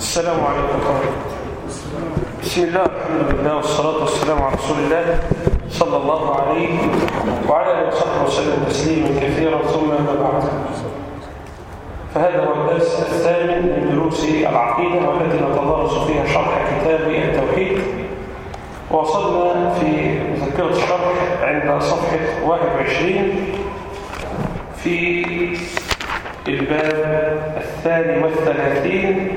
السلام عليكم ورحمة الله. بسم الله الحمد لله والصلاة والسلام على رسول الله صلى الله عليه وعلى آله وصحبه وسلم تسليما كثيرا ثم أما بعد. فهذا هو الدرس الثامن من دروس العقيدة والتي نتدرس فيها شرح كتاب التوحيد. ووصلنا في مذكرة الشرح عند صفحة 21 في الباب 32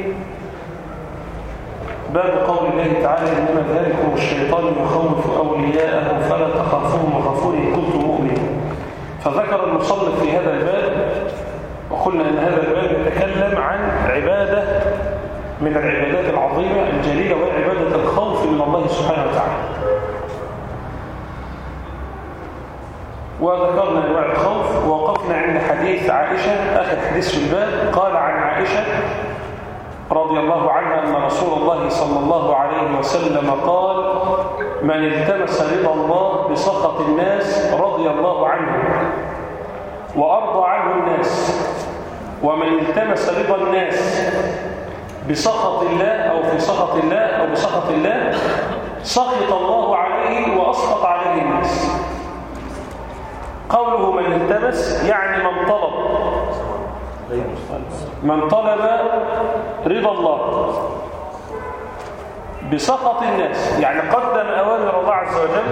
باب قول الله تعالى إنما ذلكم الشيطان يخوف أولياءه فلا تخافوهم وخافوني إن كنتم مؤمنين. فذكر المصنف في هذا الباب وقلنا أن هذا الباب يتكلم عن عبادة من العبادات العظيمة الجليلة وهي عبادة الخوف من الله سبحانه وتعالى. وذكرنا أنواع الخوف ووقفنا عند حديث عائشة آخر حديث في الباب. قال عن عائشة رضي الله عنها أن رسول الله صلى الله عليه وسلم قال: من التمس رضا الله بسخط الناس رضي الله عنه وأرضى عنه الناس، ومن التمس رضا الناس بسخط الله أو في سخط الله أو بسخط الله سخط الله عليه وأسخط عليه الناس. قوله من التمس يعني من طلب رضا الله بسخط الناس، يعني قدم أوامر الله عز وجل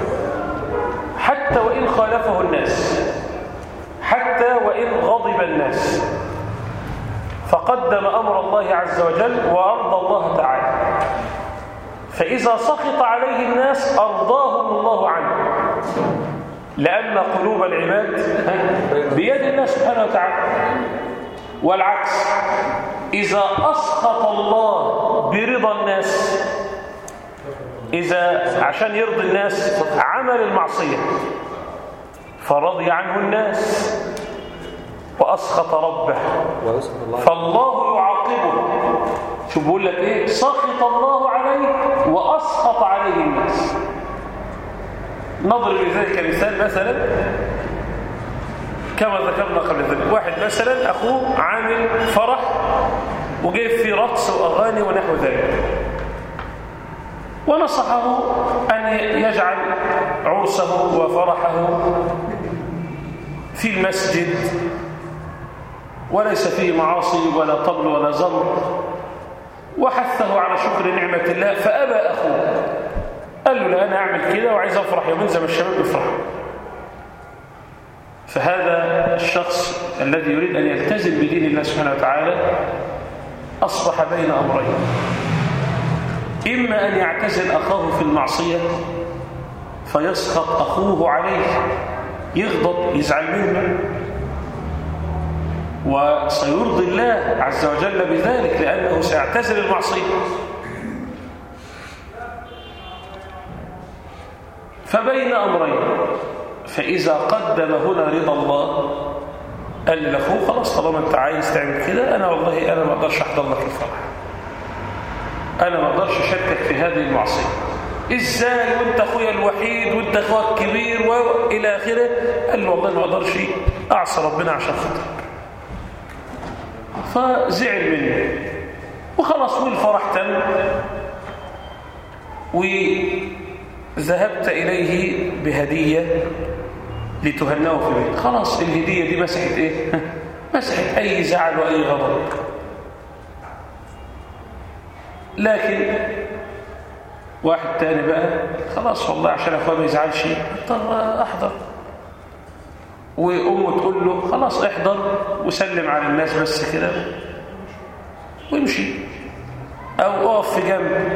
حتى وإن خالفه الناس، حتى وإن غضب الناس، فقدم أمر الله عز وجل وأرضى الله تعالى. فإذا سخط عليه الناس أرضاهم الله عنه، لأن قلوب العباد بيد الله سبحانه وتعالى. والعكس، إذا أسخط الله برضا الناس، إذا عشان يرضي الناس عمل المعصية فرضي عنه الناس وأسخط ربه فالله يعاقبه. شو بقول لك إيه؟ سخط الله عليه وأسخط عليه الناس. نضرب لذلك مثلا كما ذكرنا قبل ذلك، واحد مثلا أخوه عامل فرح وجايب فيه رقص وأغاني ونحو ذلك، ونصحه أن يجعل عرسه وفرحه في المسجد وليس فيه معاصي ولا طبل ولا زمر، وحثه على شكر نعمة الله، فأبى أخوه. قال له: لا، أنا أعمل كده وعايز أفرح يومين زي ما الشباب يفرحوا. فهذا الشخص الذي يريد أن يلتزم بدين الله سبحانه وتعالى أصبح بين أمرين: إما أن يعتزل أخاه في المعصية فيسخط أخوه عليه، يغضب يزعل منه، وسيرضي الله عز وجل بذلك لأنه سيعتزل المعصية. فبين أمرين، فإذا قدم هنا رضا الله قال لأخوه: خلاص طالما أنت عايز تعمل كده، أنا والله أنا ما أقدرش أحضر لك الفرح، أنا ما أقدرش أشاركك في هذه المعصية. إزاي وأنت أخويا الوحيد وأنت أخوك الكبير وإلى آخره؟ قال له: والله أنا ما أقدرش أعصى ربنا عشان خاطرك. فزعل منه وخلاص، والفرح تم وذهبت إليه بهدية لتهنئه في البيت. خلاص الهدية دي مسحت إيه؟ مسحت أي زعل وأي غضب. لكن واحد تاني بقى خلاص والله عشان أخوه ما يزعلش اضطر أحضر، وأمه تقول له: خلاص احضر وسلم على الناس بس كده وامشي أو أقف في جنب.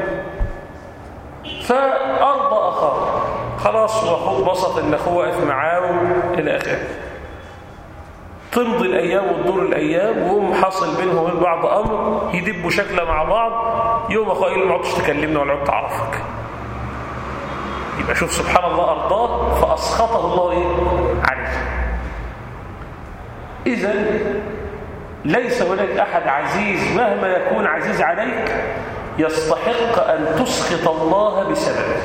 فأرضى أخاه، خلاص وأخوه بسط إن أخوه واقف معاه إلى آخره. تمضي الأيام وتدور الأيام وهم حاصل بينهم وبين بعض أمر، يدبوا شكله مع بعض. يوم أخوه يقول له: ما عدتش تكلمنا ولا عدت أعرفك. يبقى شوف سبحان الله، أرضاه فأسخطه الله إيه؟ عليه. إذن ليس هناك أحد عزيز مهما يكون عزيز عليك يستحق أن تسخط الله بسببه،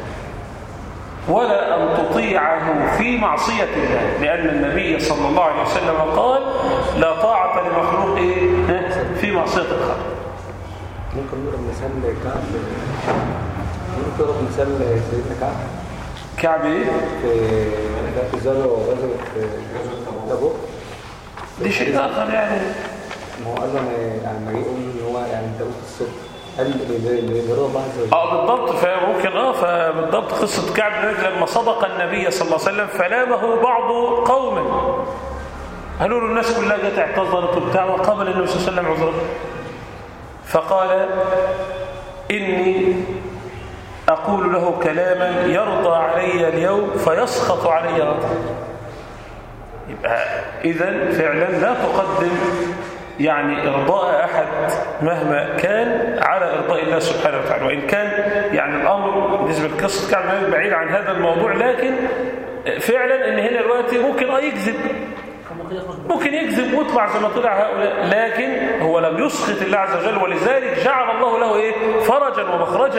ولا أن تطيعه في معصية الله، لأن النبي صلى الله عليه وسلم قال: لا طاعة لمخلوق في معصية الخالق. ممكن نضرب مثال كعب، ممكن نضرب مثال سيدنا كعب. كعب ايه؟ في زاوية وغزوة تبوك. دي شيء آخر يعني. ما هو قال له يعني ما يقول ان هو يعني انت قلت الصدق قال لرضا الله عز وجل. بالضبط. فممكن فبالضبط قصة كعب لما صدق النبي صلى الله عليه وسلم فلامه بعض قومه، قالوا له الناس كلها جت اعتذرت وبتاع، وقبل النبي صلى الله عليه وسلم عذره، فقال إني أقول له كلاما يرضى علي اليوم فيسخط علي غدا. يبقى إذن فعلا لا تقدم يعني إرضاء أحد مهما كان على إرضاء الله سبحانه وتعالى، وإن كان يعني الأمر بالنسبة لقصة كعب بعيد عن هذا الموضوع، لكن فعلا إن هنا دلوقتي ممكن ممكن يكذب ويطلع زي ما طلع هؤلاء، لكن هو لم يسخط الله عز وجل، ولذلك جعل الله له إيه؟ فرجا ومخرجا.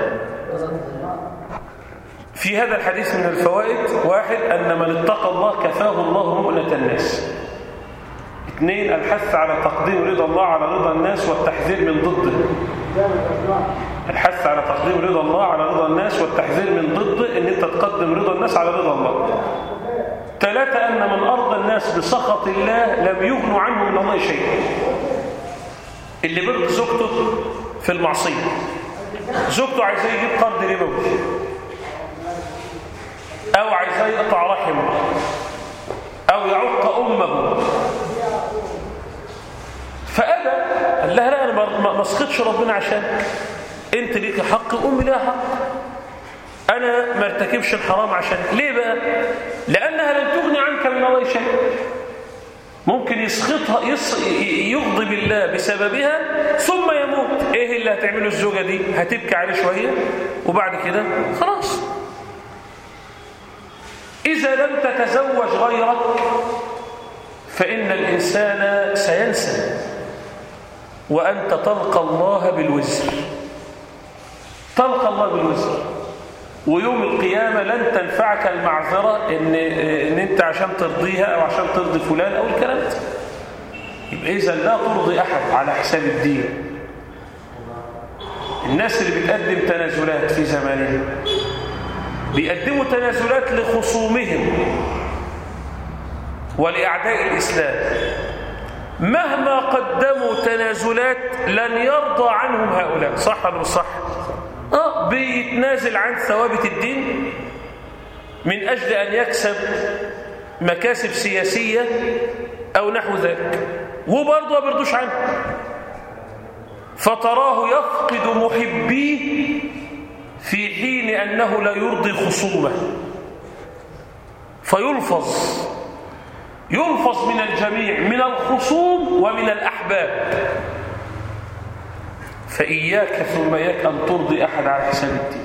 في هذا الحديث من الفوائد: واحد، أن من اتقى الله كفاه الله مؤنة الناس. اثنين، الحث على تقديم رضا الله على رضا الناس والتحذير من ضده. الحث على تقديم رضا الله على رضا الناس والتحذير من ضده، ان انت تقدم رضا الناس على رضا الله. ثلاثة، أن من أرضى الناس بسخط الله لم يغنوا عنه من الله شيء. اللي بيرضي زوجته في المعصية، زوجته عايزاه يجيب قرض ربوي أو عايزاه يقطع رحمه أو يعق أمه، فأبى، قال لها لا أنا ما اسخطش ربنا عشانك، أنت ليك حق وأمي لها حق، أنا ما ارتكبش الحرام عشانك. ليه بقى؟ لأنها لن تغني عنك من الله شيء، ممكن يسخطها يغضب الله بسببها ثم يموت. إيه اللي هتعمله الزوجة دي؟ هتبكي عليه شوية وبعد كده خلاص. إذا لم تتزوج غيرك فإن الإنسان سينسى، وأنت تلقى الله بالوزر، تلقى الله بالوزر، ويوم القيامة لن تنفعك المعذرة إن أنت عشان ترضيها أو عشان ترضي فلان أو الكلام ده. يبقى إذا لا ترضي أحد على حساب الدين. الناس اللي بتقدم تنازلات في زماننا بيقدموا تنازلات لخصومهم ولأعداء الإسلام، مهما قدموا تنازلات لن يرضى عنهم هؤلاء. صح ولا مش صح؟ بيتنازل عن ثوابت الدين من أجل أن يكسب مكاسب سياسية أو نحو ذلك، وبرضه ما بيرضوش عنه، فتراه يفقد محبيه في حين أنه لا يرضي خصومه، فيلفظ من الجميع، من الخصوم ومن الأحباب. فإياك ثم إياك أن ترضي أحد على حساب الدين.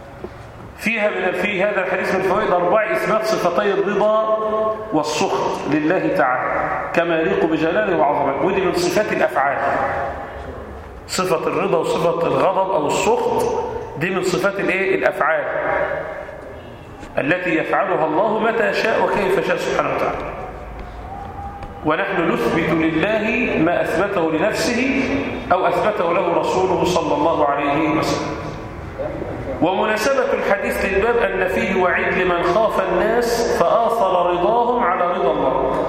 في هذا الحديث من الفوائد 4: إثبات صفتي الرضا والسخط لله تعالى كما يليق بجلاله وعظمته، ودي من صفات الأفعال. صفة الرضا وصفة الغضب أو السخط دي من صفات الأفعال التي يفعلها الله متى شاء وكيف شاء سبحانه وتعالى. ونحن نثبت لله ما أثبته لنفسه أو أثبته له رسوله صلى الله عليه وسلم. ومناسبة الحديث للباب أن فيه وعيد لمن خاف الناس فآثر رضاهم على رضا الله.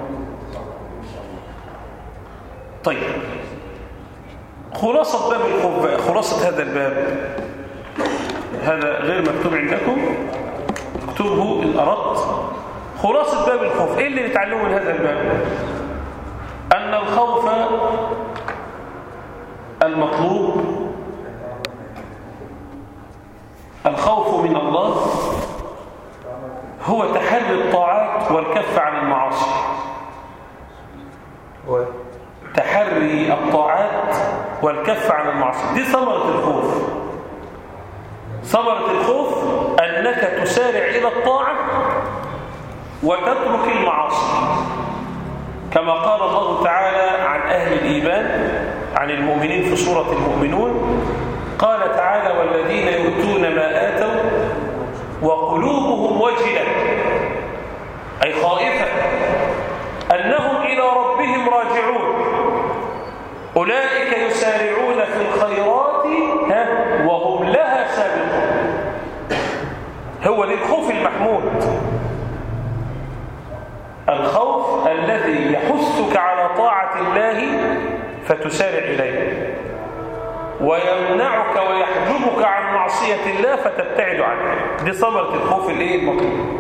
طيب، خلاصة باب الخوف، خلاصة هذا الباب، هذا غير مكتوب عندكم، اكتبه إن أردت. خلاصة باب الخوف، إيه اللي نتعلمه من هذا الباب؟ أن الخوف المطلوب، الخوف من الله، هو تحري الطاعات والكف عن المعاصي. تحري الطاعات والكف عن المعاصي، دي ثمرة الخوف. ثمرة الخوف أنك تسارع إلى الطاعة وتترك المعاصي، كما قال الله تعالى عن أهل الإيمان، عن المؤمنين في سورة المؤمنون، قال تعالى: والذين يؤتون ما آتوا وقلوبهم وجلة، أي خائفة أنهم إلى ربهم راجعون، أولئك يسارعون في الخيرات هو ده الخوف المحمود، الخوف الذي يحثك على طاعة الله فتسارع إليه، ويمنعك ويحجبك عن معصية الله فتبتعد عنه. دي ثمرة الخوف المطلوب.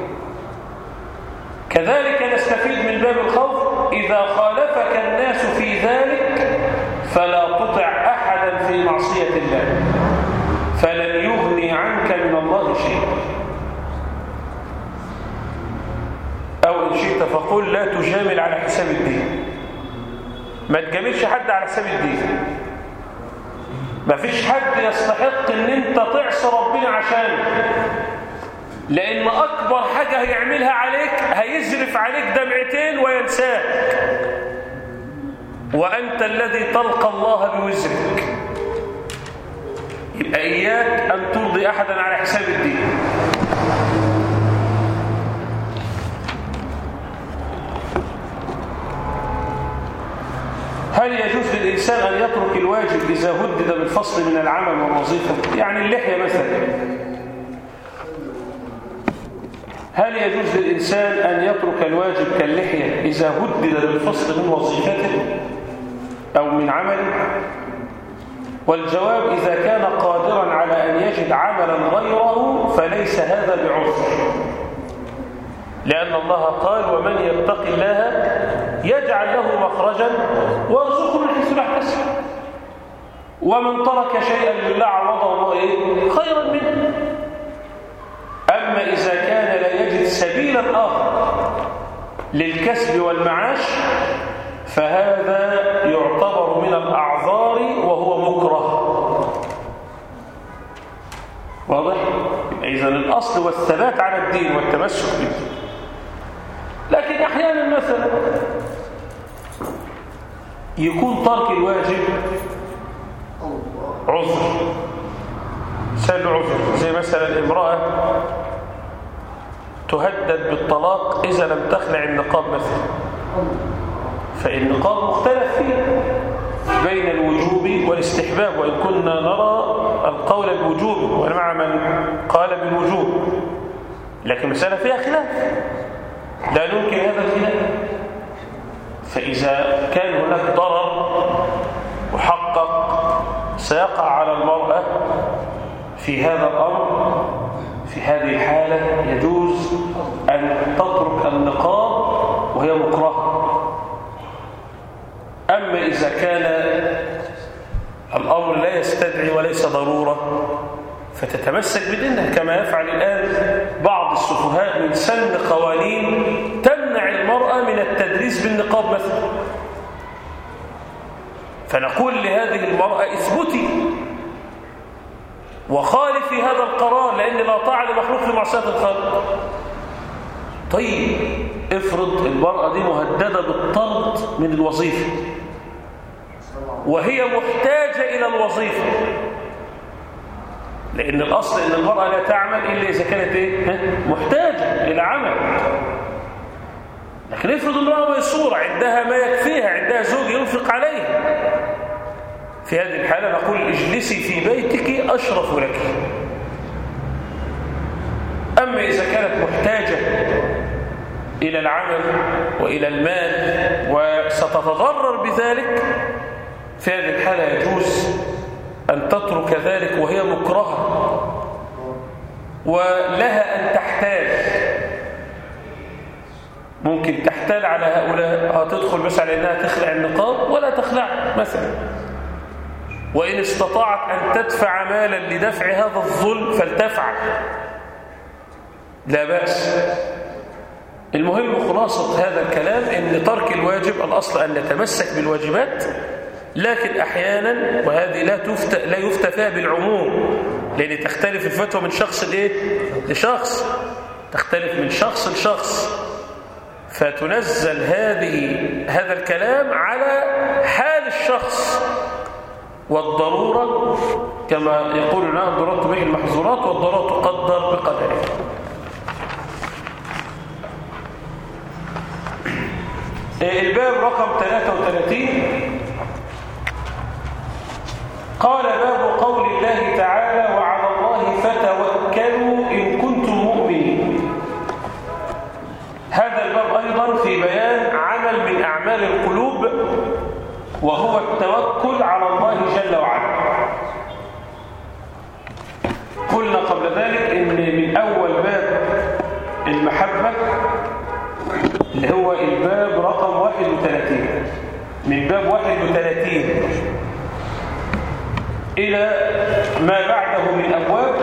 كذلك نستفيد من باب الخوف: إذا خالفك الناس في ذلك فلا تطع أحدا في معصية الله، فلن يغني عنك من الله شيء. أو إن شئت فقل: لا تجامل على حساب الدين. ما تجاملش حد على حساب الدين. ما فيش حد يستحق ان انت تعصي ربنا عشانه، لان اكبر حاجة هيعملها عليك هيزرف عليك دمعتين وينساك، وانت الذي تلقى الله بوزرك. يبقى اياك ان ترضي احدا على حساب الدين. هل يجوز للإنسان أن يترك الواجب إذا هدد بالفصل من العمل والوظيفة؟ يعني اللحية مثلا، هل يجوز للإنسان أن يترك الواجب كاللحية إذا هدد بالفصل من وظيفته أو من عمله؟ والجواب: إذا كان قادرا على أن يجد عملا غيره فليس هذا بعذر، لأن الله قال: ومن يتق الله يجعل له مخرجا ويرزقه من حيث لا يحتسب، ومن ترك شيئا لله عوضه الله خيرا منه. أما إذا كان لا يجد سبيلا آخر للكسب والمعاش فهذا يعتبر من الأعذار وهو مكره. واضح؟ إذن الأصل والثبات على الدين والتمسك بالدين. لكن أحيانا مثلا يكون ترك الواجب عذر، سبب عذر، زي مثلا امرأة تهدد بالطلاق إذا لم تخلع النقاب مثلا، فالنقاب مختلف فيه بين الوجوب والاستحباب، وإن كنا نرى القول بالوجوب ومع من قال بالوجوب، لكن مسألة فيها خلاف، لا ننكر هذا الخلاف. فإذا كان هناك ضرر محقق سيقع على المرأة في هذا الأمر، في هذه الحالة يجوز أن تترك النقاب وهي مكرهة. أما إذا كان الأمر لا يستدعي وليس ضرورة فتتمسك بدينها، كما يفعل الآن بعض السفهاء من سن قوانين تمنع المرأة من التدريس بالنقاب مثلا. فنقول لهذه المرأة: اثبتي وخالفي هذا القرار، لأن لا طاعة لمخلوق في معصية الخالق. طيب افرض المرأة دي مهددة بالطرد من الوظيفة وهي محتاجة إلى الوظيفة، لأن الأصل أن المرأة لا تعمل إلا إذا كانت محتاجة إلى عمل. لكن افرض امرأة ميسورة عندها ما يكفيها، عندها زوج ينفق عليها، في هذه الحالة نقول: اجلسي في بيتك أشرف لك. أما إذا كانت محتاجة إلى العمل وإلى المال وستتضرر بذلك، في هذه الحالة يجوز أن تترك ذلك وهي مكرهة، ولها أن تحتال. ممكن تحتال على هؤلاء، تدخل بس على أنها تخلع النقاب ولا تخلع مثلا، وإن استطاعت أن تدفع مالا لدفع هذا الظلم فلتفعل، لا بأس. المهم خلاصة هذا الكلام أن ترك الواجب الأصل أن نتمسك بالواجبات، لكن أحيانا، وهذه لا يفتى فيها بالعموم، لأن تختلف الفتوى من شخص لشخص، تختلف من شخص لشخص، فتنزل هذا الكلام على حال الشخص والضرورة، كما يقول لنا: الضرورة تبيح المحظورات والضرورة تقدر بقدرها. الباب رقم 33 قال: باب قول الله تعالى: وعلى الله فتوكلوا إن كنتم مؤمنين. وهو التوكل على الله جل وعلا. قلنا قبل ذلك إن من أول باب المحبة اللي هو الباب رقم 31، من باب 31 إلى ما بعده من أبواب،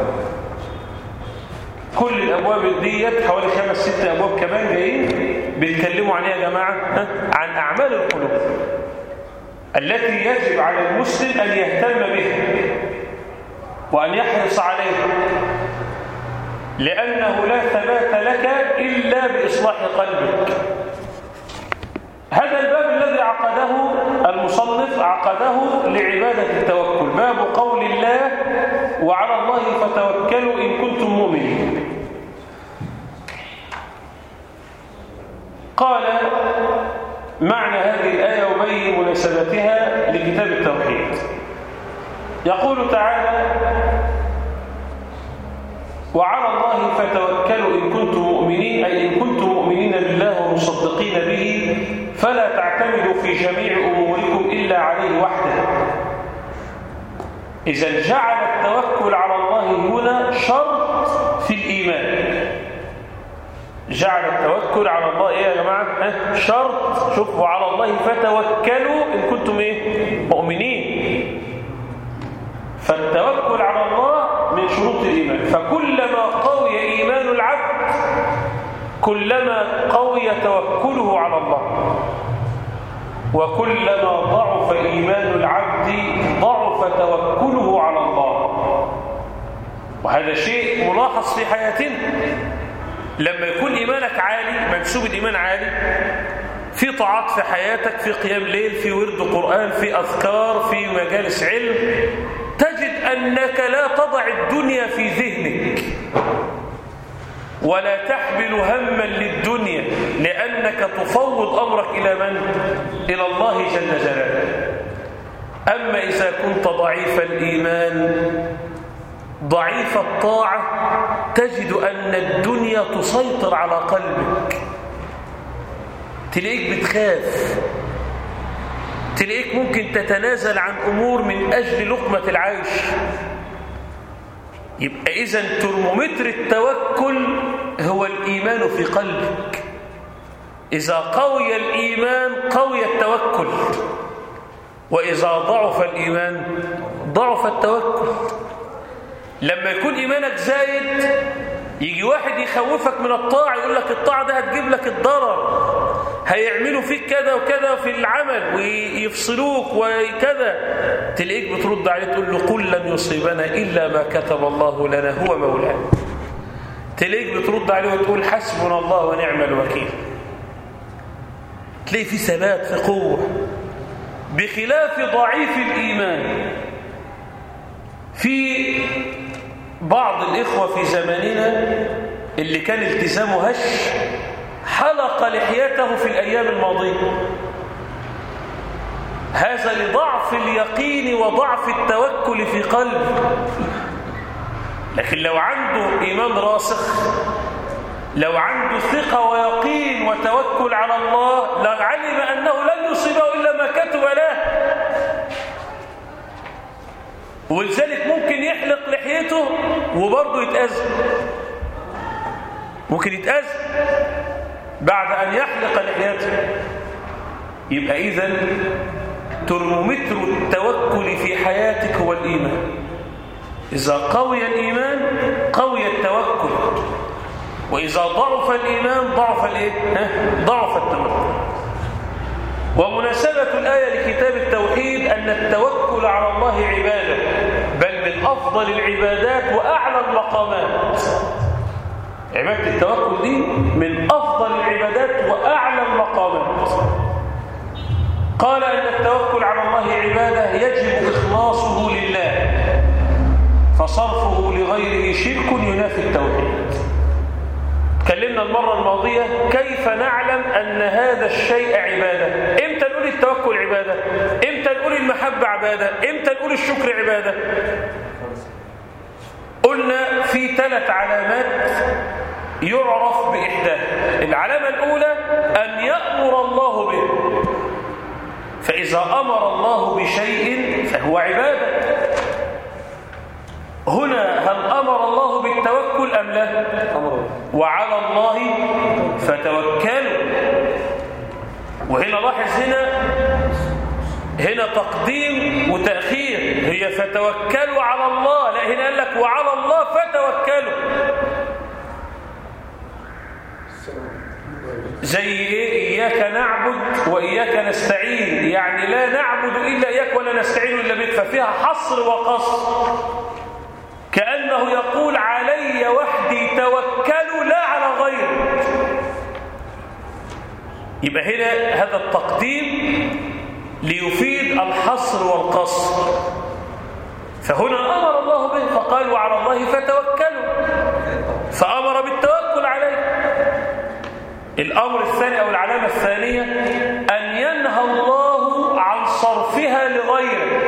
كل الأبواب ديت حوالي 5-6 أبواب كمان جايين بيتكلموا عن ايه يا جماعة؟ عن أعمال القلوب التي يجب على المسلم أن يهتم بها وأن يحرص عليها، لأنه لا ثبات لك إلا بإصلاح قلبك. هذا الباب الذي عقده المصنف عقده لعبادة التوكل، باب قول الله وعلى الله فتوكلوا إن كنتم مؤمنين. قال معنى هذه الآية وبين مناسبتها لكتاب التوحيد. يقول تعالى وعلى الله فتوكلوا إن كنتم مؤمنين، أي إن كنتم مؤمنين بالله ومصدقين به فلا تعتمدوا في جميع أموركم إلا عليه وحده. إذا جعل التوكل على الله هنا شرط في الإيمان. جعل التوكل على الله إيه يا جماعة؟ شرط. شوفوا على الله فتوكلوا إن كنتم إيه؟ مؤمنين. فالتوكل على الله من شروط الإيمان. فكلما قوي إيمان العبد كلما قوي توكله على الله، وكلما ضعف إيمان العبد ضعف توكله على الله. وهذا شيء ملاحظ في حياتنا. لما يكون إيمانك عالي، منسوب الإيمان عالي، في طاعات في حياتك، في قيام ليل، في ورد قرآن، في أذكار، في مجالس علم، تجد أنك لا تضع الدنيا في ذهنك ولا تحمل هما للدنيا، لأنك تفوض أمرك إلى من؟ إلى الله جل جلاله. أما إذا كنت ضعيف الإيمان ضعيف الطاعة تجد أن الدنيا تسيطر على قلبك، تلاقيك بتخاف، تلاقيك ممكن تتنازل عن أمور من أجل لقمة العيش. يبقى إذن ترمومتر التوكل هو الإيمان في قلبك. إذا قوي الإيمان قوي التوكل، وإذا ضعف الإيمان ضعف التوكل. لما يكون إيمانك زايد يجي واحد يخوفك من الطاعة، يقول لك الطاعة ده هتجيب لك الضرر، هيعملوا فيك كذا وكذا في العمل ويفصلوك وكذا، تلاقيك بترد عليه تقول له قل لن يصيبنا إلا ما كتب الله لنا هو مولانا. تلاقيك بترد عليه وتقول حسبنا الله ونعم الوكيل. تلاقي في ثبات، في قوة، بخلاف ضعيف الإيمان. في بعض الإخوة في زماننا اللي كان التزامه هش حلق لحيته في الأيام الماضية، هذا لضعف اليقين وضعف التوكل في قلبه. لكن لو عنده إيمان راسخ، لو عنده ثقة ويقين وتوكل على الله، لعلم أنه لن يصيبه إلا ما كتب له. ولذلك ممكن يحلق لحيته وبرضه يتأذى، ممكن يتأذى بعد أن يحلق لحيته. يبقى إذن ترمومتر التوكل في حياتك هو الإيمان. إذا قوي الإيمان قوي التوكل، وإذا ضعف الإيمان ضعف الإيه؟ ضعف التوكل. ومناسبة الآية لكتاب التوحيد أن التوكل على الله عبادة، بل من أفضل العبادات وأعلى المقامات. عبادة التوكل دي من أفضل العبادات وأعلى المقامات. قال أن التوكل على الله عبادة يجب إخلاصه لله، فصرفه لغيره شرك ينافي التوحيد. تكلمنا المرة الماضية كيف نعلم أن هذا الشيء عبادة. إمتى نقول التوكل عبادة؟ إمتى نقول المحبة عبادة؟ إمتى نقول الشكر عبادة؟ قلنا في 3 علامات يعرف بإحداها. العلامة الأولى أن يأمر الله به، فإذا أمر الله بشيء فهو عبادة. هنا هل أمر الله بالتوكل أم لا؟ وعلى الله فتوكلوا. وهنا لاحظ هنا تقديم وتأخير، هي فتوكلوا على الله، لا هنا قال لك وعلى الله فتوكلوا. زي إياك نعبد وإياك نستعين، يعني لا نعبد إلا إياك ولا نستعين إلا بك، ففيها حصر وقصر، كأنه يقول علي وحدي توكلوا لا على غيرك. يبقى هنا هذا التقديم ليفيد الحصر والقصر. فهنا أمر الله به فقال وعلى الله فتوكلوا، فأمر بالتوكل عليه. الأمر الثاني أو العلامة الثانية أن ينهى الله عن صرفها لغيره،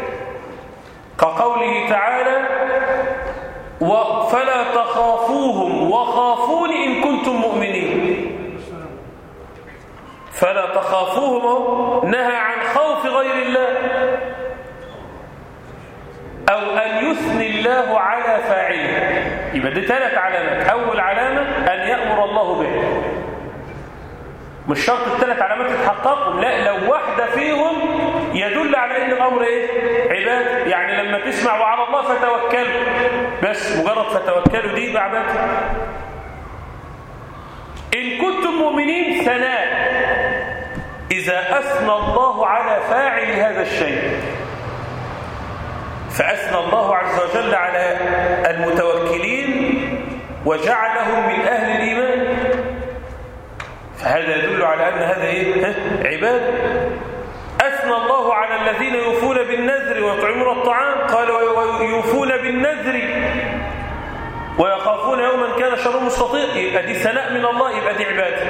كقوله تعالى فلا تخافوهم وخافون إن كنتم مؤمنين. فلا تخافوهم نهى عن خوف غير الله، أو أن يثني الله على فاعله. يبقى دي 3 علامات. أول علامة أن يأمر الله به، مش شرط ال3 علامات يتحققوا، لا، لو واحدة فيهم يدل على أن الأمر إيه؟ عبادة. يعني لما تسمع وعلى الله فتوكلوا، بس مجرد فتوكلوا دي بعبادة. إن كنتم مؤمنين ثناء، إذا أثنى الله على فاعل هذا الشيء، فأثنى الله عز وجل على المتوكلين وجعلهم من أهل الإيمان، فهذا يدل على أن هذا إيه؟ عبادة. أثنى الله على الذين يوفون بالنذر ويطعمون الطعام، قال ويوفون بالنذر ويخافون يوما كان شره مستطير. يبقى دي ثناء من الله، يبقى دي عبادة.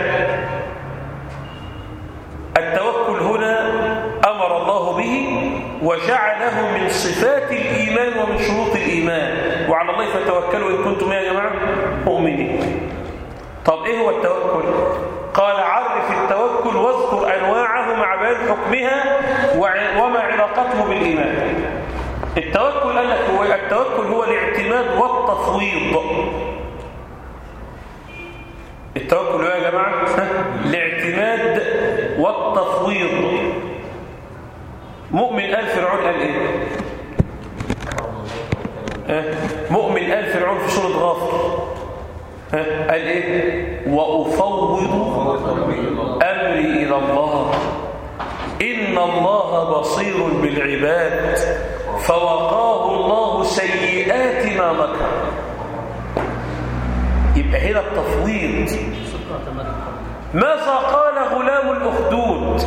التوكل هنا أمر الله به وجعله من صفات الإيمان ومن شروط الإيمان، وعلى الله فتوكلوا إن كنتم يا جماعة مؤمنين. طب إيه هو التوكل؟ قال عرف التوكل واذكر أنواعه مع بيان حكمها وما علاقته بالإيمان. التوكل قال لك التوكل هو الاعتماد والتفويض. التوكل يا جماعة الاعتماد والتفويض. مؤمن آل فرعون قال إيه؟ مؤمن آل فرعون في سورة غافر قال إيه؟ وأفوض أمري إلى الله إن الله بصير بالعباد فوقاه الله سيئات ما مكر. يبقى هنا التفويض. ماذا قال غلام الأخدود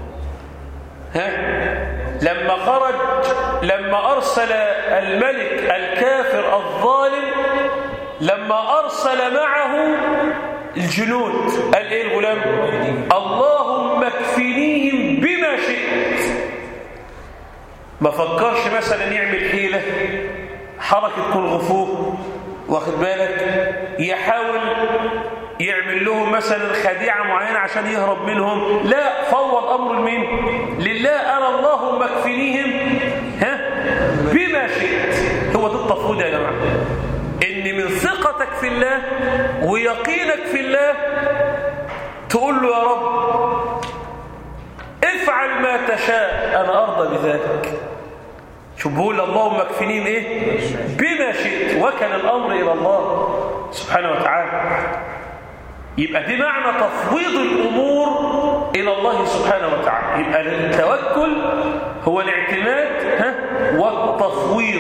لما أرسل الملك الكافر الظالم، لما أرسل معه الجنود، قال إيه الغلام؟ اللهم اكفنيهم بما شئت. ما فكرش مثلا يعمل حيلة، حركة كونغ-فو، واخد بالك، يحاول يعمل لهم مثلا خديعة معينة عشان يهرب منهم، لا، فوض أمر لمين؟ لله. أنا اللهم اكفنيهم بما شئت. هو ده التفويض يا جماعة، إن من ثقتك في الله ويقينك في الله تقول له يا رب افعل ما تشاء أنا أرضى بذلك. شو بقول؟ اللهم اكفنيهم إيه؟ بما شئت، وكل الأمر إلى الله سبحانه وتعالى. يبقى دي معنى تفويض الأمور إلى الله سبحانه وتعالى. يبقى التوكل هو الاعتماد والتفويض.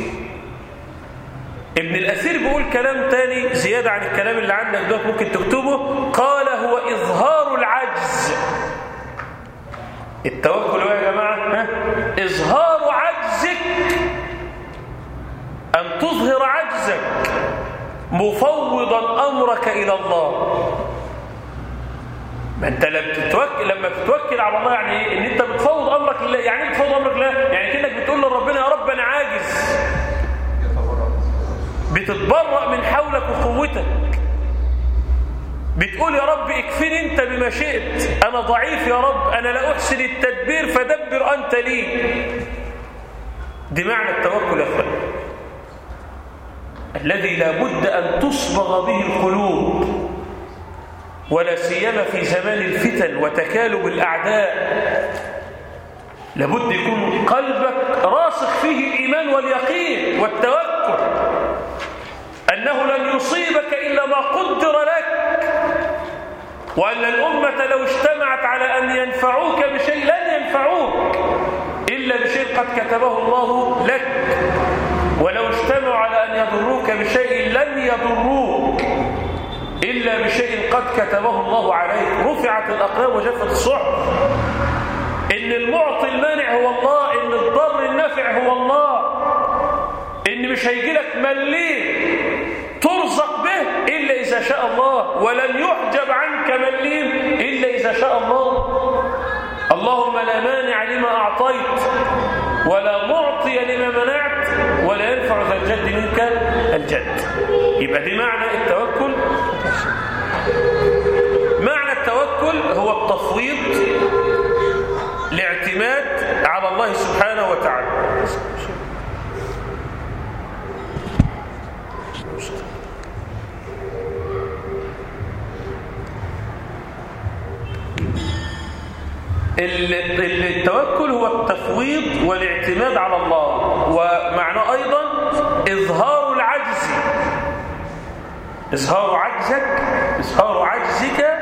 ابن الأثير بيقول كلام تاني زيادة عن الكلام اللي عندك ده، ممكن تكتبه. قال هو إظهار العجز. التوكل يا جماعة إظهار عجزك، أن تظهر عجزك مفوضا أمرك إلى الله. ما أنت لما تتوكل على الله يعني إيه؟ إن أنت بتفوض أمرك لله. يعني إيه بتفوض أمرك لله؟ يعني كأنك بتقول لربنا يا رب أنا عاجز، بتتبرأ من حولك وقوتك، بتقول يا رب اكفني انت بما شئت، انا ضعيف يا رب، انا لا احسن التدبير فدبر انت لي. دي معنى التوكل يا اخوان، الذي لا بد ان تصبغ به القلوب، ولا سيما في زمان الفتن وتكالب الاعداء. لابد يكون قلبك راسخ فيه الايمان واليقين والتوكل انه لن يصيبك الا ما قدر لك، وأن الأمة لو اجتمعت على أن ينفعوك بشيء لن ينفعوك إلا بشيء قد كتبه الله لك، ولو اجتمعوا على أن يضروك بشيء لن يضروك إلا بشيء قد كتبه الله عليك. رفعت الأقلام وجفت الصحف. إن المعطي المانع هو الله، إن الضر النافع هو الله، إن مش هيجي لك مليم ترزق به إلا إذا شاء الله، ولن يحجب عنك مليم إلا إذا شاء الله. اللهم لا مانع لما أعطيت ولا معطي لما منعت ولا ينفع ذا الجد منك الجد. يبقى دي معنى التوكل. معنى التوكل هو التفويض، الاعتماد على الله سبحانه وتعالى. التوكل هو التفويض والاعتماد على الله، ومعناه أيضا إظهار العجز، إظهار عجزك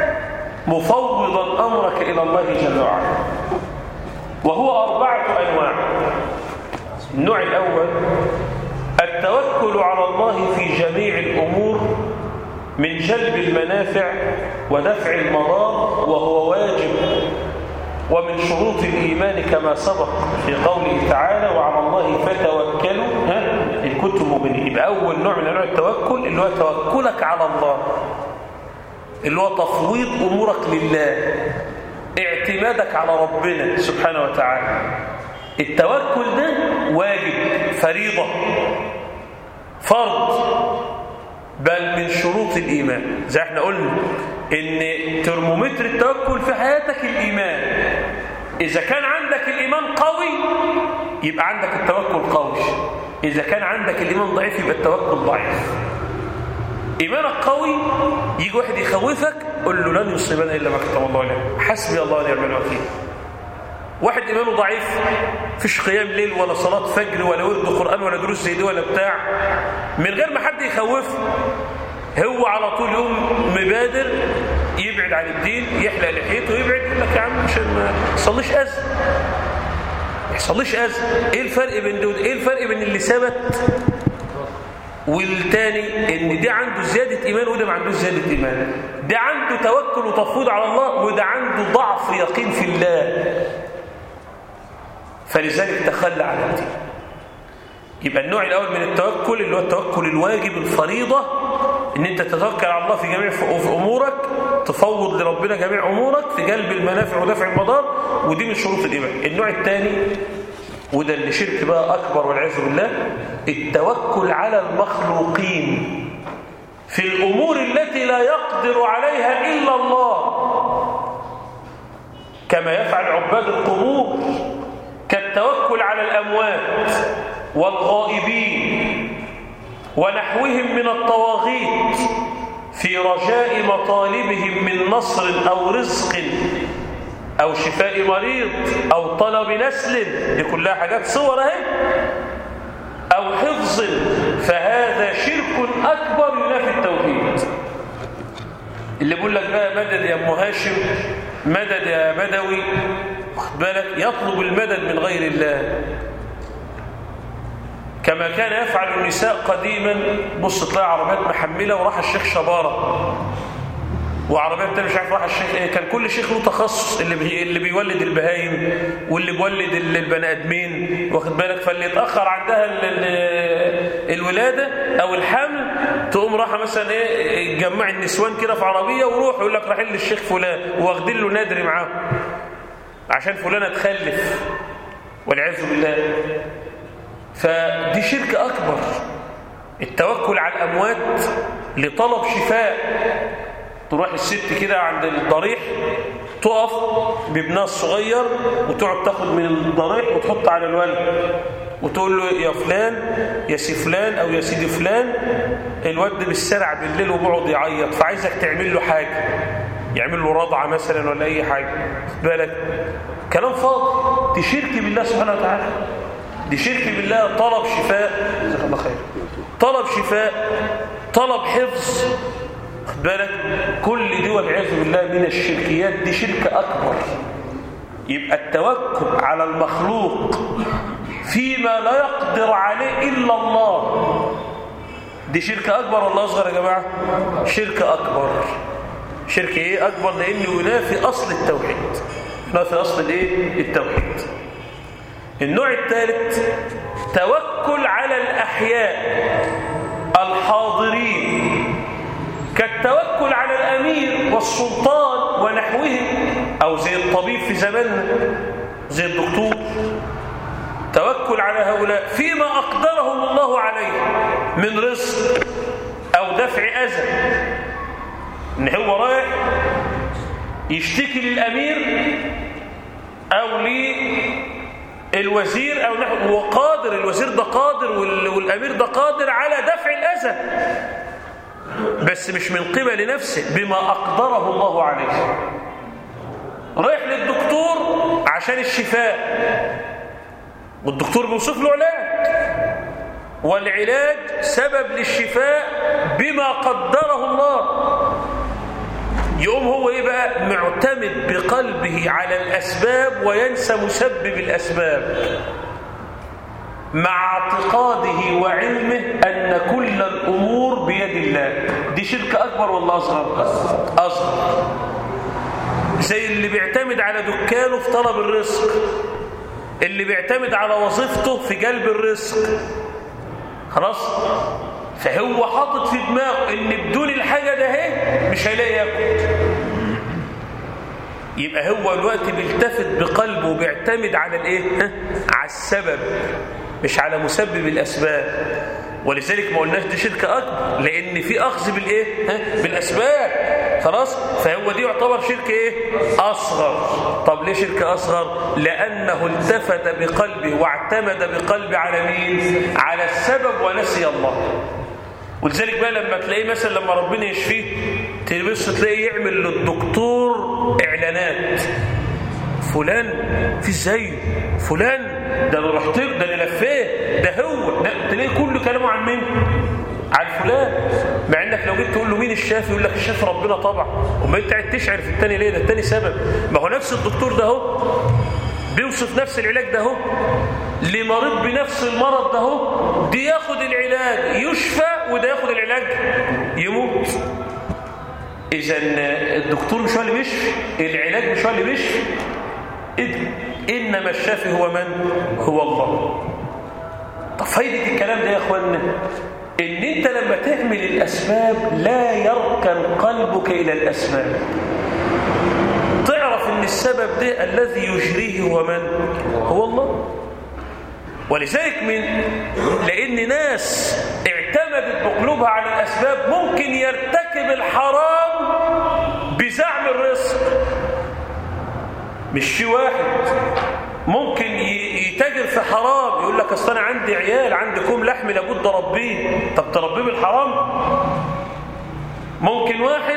مفوضا أمرك إلى الله جل وعلا. وهو 4 أنواع. النوع الأول التوكل على الله في جميع الأمور من جلب المنافع ودفع المضار، وهو واجب ومن شروط الإيمان كما سبق في قوله تعالى وعلى الله فتوكلوا إن كنتم مؤمنين. يبقى أول نوع من أنواع التوكل اللي هو توكلك على الله، اللي هو تفويض أمورك لله، اعتمادك على ربنا سبحانه وتعالى. التوكل ده واجب، فريضة، فرض، بل من شروط الإيمان. زي احنا قلنا ان ترمومتر التوكل في حياتك الإيمان. إذا كان عندك الإيمان قوي يبقى عندك التوكل قوي، إذا كان عندك الإيمان ضعيف يبقى التوكل ضعيف. إيمانك قوي يجي واحد يخوفك قل له لن يصيبنا إلا ما كتب الله لنا، حسبي الله ونعم الوكيل. واحد إيمانه ضعيف، فيش قيام ليل ولا صلاة فجر ولا ورد قرآن ولا دروس زي دي ولا بتاع، من غير ما حد يخوفه هو على طول يوم مبادر يبعد عن الدين، يحلق لحيته ويبعد، يقول لك يا عم عشان ما يحصليش أذى، ما يحصليش أذى. إيه الفرق بين دول؟ إيه الفرق بين اللي ثبت والتاني؟ إن ده عنده زيادة إيمان وده ما عندوش زيادة إيمان، ده عنده توكل وتفويض على الله وده عنده ضعف يقين في الله، فلذلك تخلى عن الدين. يبقى النوع الأول من التوكل اللي هو التوكل الواجب الفريضة، إن أنت تتوكل على الله في جميع في أمورك، تفوض لربنا جميع أمورك في جلب المنافع ودفع المضار، ودي من شروط الإيمان. النوع الثاني وده اللي شرك بقى أكبر والعياذ بالله، التوكل على المخلوقين في الأمور التي لا يقدر عليها إلا الله، كما يفعل عباد القبور، كالتوكل على الأموات والغائبين ونحوهم من الطواغيت في رجاء مطالبهم من نصر أو رزق أو شفاء مريض أو طلب نسل، دي كلها حاجات صور اهي، أو حفظ، فهذا شرك أكبر ينافي التوحيد. اللي بيقول لك بقى مدد يا أم هاشم، مدد يا بدوي، واخد بالك، يطلب المدد من غير الله، كما كان يفعل النساء قديما. بص تلاقي عربيات محملة وراح الشيخ شبارة، وعربيات تانية مش عارف راح الشيخ ايه. كان كل شيخ له تخصص، اللي بيولد البهايم واللي بيولد البني ادمين، واخد بالك. فاللي يتاخر عندها الولاده او الحمل تقوم راحه مثلا ايه، تجمع النسوان كده في عربيه وروح يقول لك رايحين للشيخ فلان، واخدين له نادري معاهم عشان فلانه تخلف والعياذ بالله. فدي شرك أكبر. التوكل على الأموات لطلب شفاء، تروح الست كده عند الضريح تقف بابنها الصغير وتقعد تاخد من الضريح وتحط على الولد وتقول له يا فلان يا سي فلان او يا سيدي فلان، الواد بالسرع بالليل وبيقعد يعيط فعايزك تعمل له حاجه، يعمل له رضعه مثلا ولا اي حاجه. خد بالك كلام فاضي، دي شرك بالله سبحانه وتعالى، دي شرك بالله. طلب شفاء، جزاك الله خير، طلب شفاء، طلب حفظ، خد بالك كل دي والعياذ بالله من الشركيات، دي شرك اكبر. يبقى التوكل على المخلوق فيما لا يقدر عليه الا الله، دي شرك اكبر ولا اصغر يا جماعه؟ شرك اكبر. شرك ايه اكبر؟ لانه ينافي اصل التوحيد، ينافي اصل الايه؟ التوحيد. النوع الثالث توكل على الاحياء الحاضرين، كالتوكل على الامير والسلطان ونحوهم، او زي الطبيب في زماننا زي الدكتور. توكل على هؤلاء فيما اقدرهم الله عليه من رزق او دفع اذى، ان هو رايح يشتكي للامير او للوزير او نحو، هو قادر، الوزير ده قادر والامير ده قادر على دفع الاذى، بس مش من قبل نفسه، بما اقدره الله عليه. رايح للدكتور عشان الشفاء، والدكتور بيوصف له علاج، والعلاج سبب للشفاء بما قدره الله. يقوم هو ايه بقى؟ معتمد بقلبه على الاسباب وينسى مسبب الاسباب، مع اعتقاده وعلمه ان كل الامور بيد الله. دي شرك اكبر ولا اصغر؟ اصغر. زي اللي بيعتمد على دكانه في طلب الرزق، اللي بيعتمد على وظيفته في جلب الرزق، خلاص، فهو حاطط في دماغه ان بدون الحاجه ده مش هيلاقي ياكل. يبقى هو الوقت بيلتفت بقلبه وبيعتمد على الايه؟ على السبب مش على مسبب الاسباب. ولذلك ما قلناش دي شرك اكبر، لان في اخذ بالايه؟ بالاسباب، خلاص. فهو دي يعتبر شرك ايه؟ اصغر. طب ليه شرك اصغر؟ لانه التفت بقلبه واعتمد بقلبه على مين؟ على السبب ونسي الله. ولذلك بقى لما تلاقيه مثلا لما ربنا يشفيه تلبس تلاقيه يعمل للدكتور اعلانات، فلان في زيه، فلان ده انا رحت له، ده انا لفيه، ده هو ده، تلاقيه كله كلامه عن مين؟ عن فلان. مع انك لو جيت تقول له مين الشافي يقول لك الشافي ربنا طبعا. وما انت قاعد تشعر في الثاني ليه؟ ده الثاني سبب. ما هو نفس الدكتور ده هو بيوصف نفس العلاج ده هو لمريض بنفس المرض ده هو، دي ياخد العلاج يشفى وده ياخد العلاج يموت. اذا الدكتور مش هو اللي بيشفي، العلاج مش هو اللي بيشفي، انما الشافي هو من؟ هو الله. طب فايده الكلام ده يا اخوانا ان انت لما تعمل الاسباب لا يركن قلبك الى الاسباب، تعرف ان السبب ده الذي يجريه هو من؟ هو الله. ولذلك لان ناس اعتمدت بقلوبها على الاسباب ممكن يرتكب الحرام بزعم الرزق. مش في واحد ممكن يتاجر في حرام يقول لك اصل انا عندي عيال، عندي كوم لحم لابد اربيه. طب تربيه بالحرام؟ ممكن واحد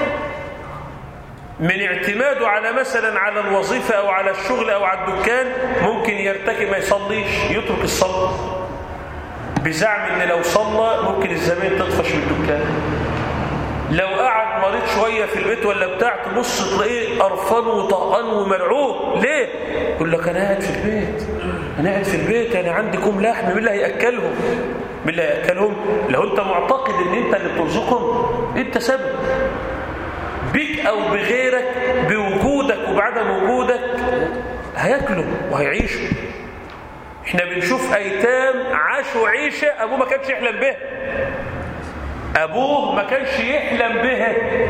من اعتماده على مثلا على الوظيفه او على الشغل او على الدكان ممكن يرتكب ما يصليش، يترك الصلاه بزعم ان لو صلى ممكن الزبائن تطفش من الدكان. لو قعد مريض شويه في البيت ولا بتاع تبص تلاقيه قرفان وطهقان وملعوب. ليه؟ يقول لك انا قاعد في البيت، انا قاعد في البيت، انا عندي كوم لحم، مين اللي هياكلهم؟ مين اللي هياكلهم؟ لو انت معتقد ان انت اللي بترزقهم انت سبب، بيك او بغيرك، بوجودك وبعدم وجودك هياكلوا وهيعيشوا. احنا بنشوف ايتام عاشوا عيشه ابوه ما كانش يحلم بها، ابوه ما كانش يحلم بها.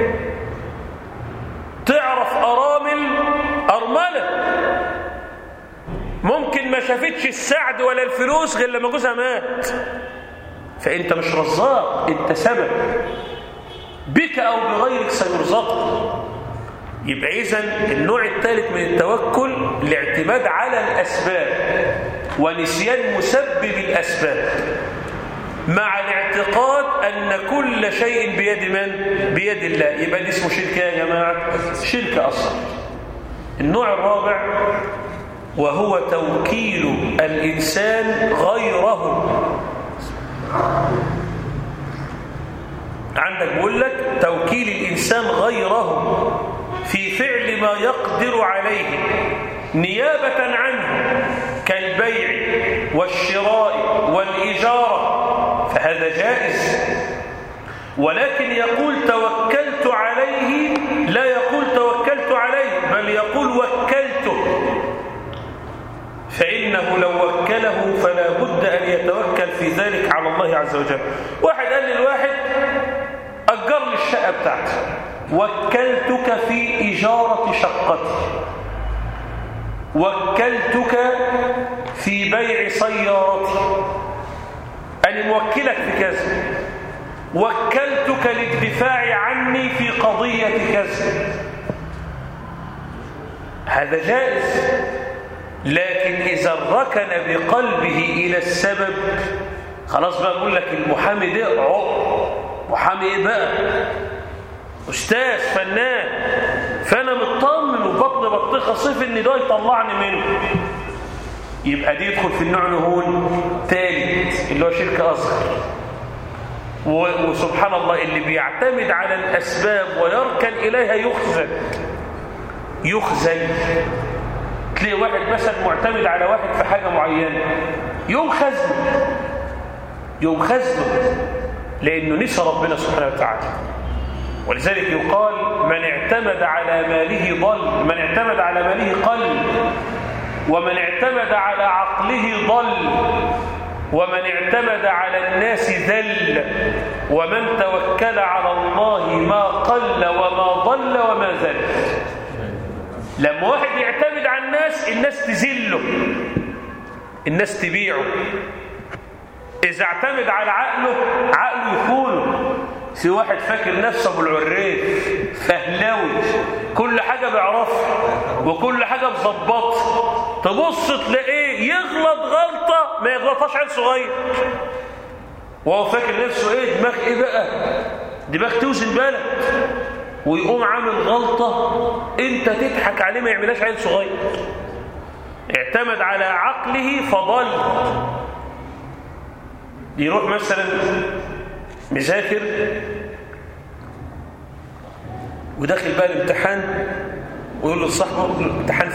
تعرف ارمله ممكن ما شافتش السعد ولا الفلوس غير لما جوزها مات. فانت مش رزاق، انت سبب. بك أو بغيرك سيرزق. يبقى إذن النوع الثالث من التوكل الاعتماد على الأسباب ونسيان مسبب الأسباب، مع الاعتقاد أن كل شيء بيد من؟ بيد الله. يبقى دي اسمه شرك يا جماعة، شرك أصغر. النوع الرابع وهو توكيل الإنسان غيره. عندك بقول لك توكيل الإنسان غيره في فعل ما يقدر عليه نيابة عنه كالبيع والشراء والإجارة، فهذا جائز. ولكن يقول توكلت عليه، لا يقول توكلت عليه، بل يقول وكلته، فإنه لو وكله فلا بد أن يتوكل في ذلك على الله عز وجل. واحد قال للواحد أجر لي الشقة بتاعتي، وكلتك في إجارة شقتي، وكلتك في بيع سيارتي، أنا موكلك في كذا، وكلتك للدفاع عني في قضية كذا، هذا جائز. لكن إذا ركن بقلبه إلى السبب، خلاص بقى أقول لك المحامي ده محامي إيه بقى؟ أستاذ فنان، فأنا مطمن وبطن بطيخة صيف إن ده يطلعني منه، يبقى دي يدخل في النوع نهون ثالث اللي هو شرك أصغر. وسبحان الله اللي بيعتمد على الأسباب ويركن إليها يخزن. تلاقي واحد مثلا معتمد على واحد في حاجة معينة، يوم خزنه لأنه نسى ربنا سبحانه وتعالى. ولذلك يقال من اعتمد على ماله ضل، من اعتمد على ماله قل، ومن اعتمد على عقله ضل، ومن اعتمد على الناس ذل، ومن توكل على الله ما قل وما ضل وما ذل. لما واحد يعتمد على الناس تذله، الناس تبيعه. إذا اعتمد على عقله يخونه. في واحد فاكر نفسه ابو العريف فهلاوي، كل حاجة بيعرفها وكل حاجة بظبطها، تبص تلاقيه يغلط غلطة ما يغلطهاش عيل صغير، وهو فاكر نفسه ايه دماغ ايه بقى، دماغ توزن بالك، ويقوم عامل غلطة انت تضحك عليه ما يعملهاش عيل صغير. اعتمد على عقله فضل. يروح مثلا مذاكر وداخل بقى الامتحان ويقول له لصاحبه امتحان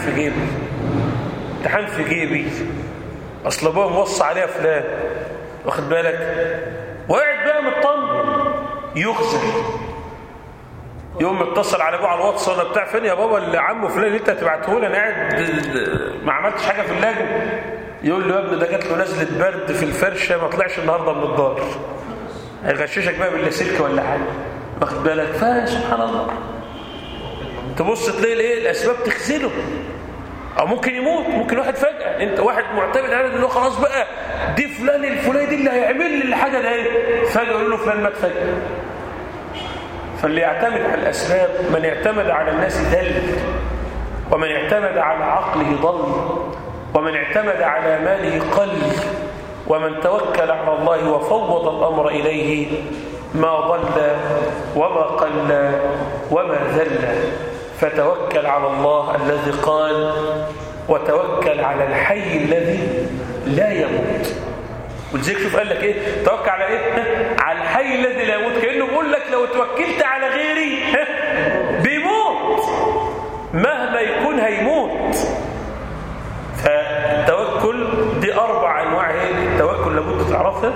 في جيبي اصل ابويا موصى عليها فلان، واخد بالك، وقاعد بقى مطمن، يخزن. يوم متصل على ابوه على الواتس ولا بتاع، فين يا بابا اللي عمه فلان اللي انت هتبعته لي، انا قاعد ما عملتش حاجه في اللجنه. يقول له يا ابني ده جات له نزله برد في الفرشه ما طلعش النهارده من الدار، هيغششك بقى باللاسلكي ولا حاجه، واخد بالك. فسبحان الله تبص تلاقي الايه الاسباب تخزله، او ممكن يموت، ممكن واحد فجاه، انت واحد معتمد على انه خلاص بقى دي فلان الفلاني دي اللي هيعمل لي الحاجه دي، فجاه يقول له فلان مات فجاه. فاللي يعتمد على الاسباب، من اعتمد على الناس ذل، ومن اعتمد على عقله ضل، ومن اعتمد على ماله قل، ومن توكل على الله وفوض الأمر إليه ما ضل وما قل وما ذل. فتوكل على الله الذي قال وتوكل على الحي الذي لا يموت. ولذلك شوف قال لك ايه، توكل على ايه؟ على الحي الذي لا يموت. كأنه بيقول لك لو توكلت على غيري بيموت، مهما يكون هيموت. فالتوكل دي 4 أنواع التوكل لابد تعرفها.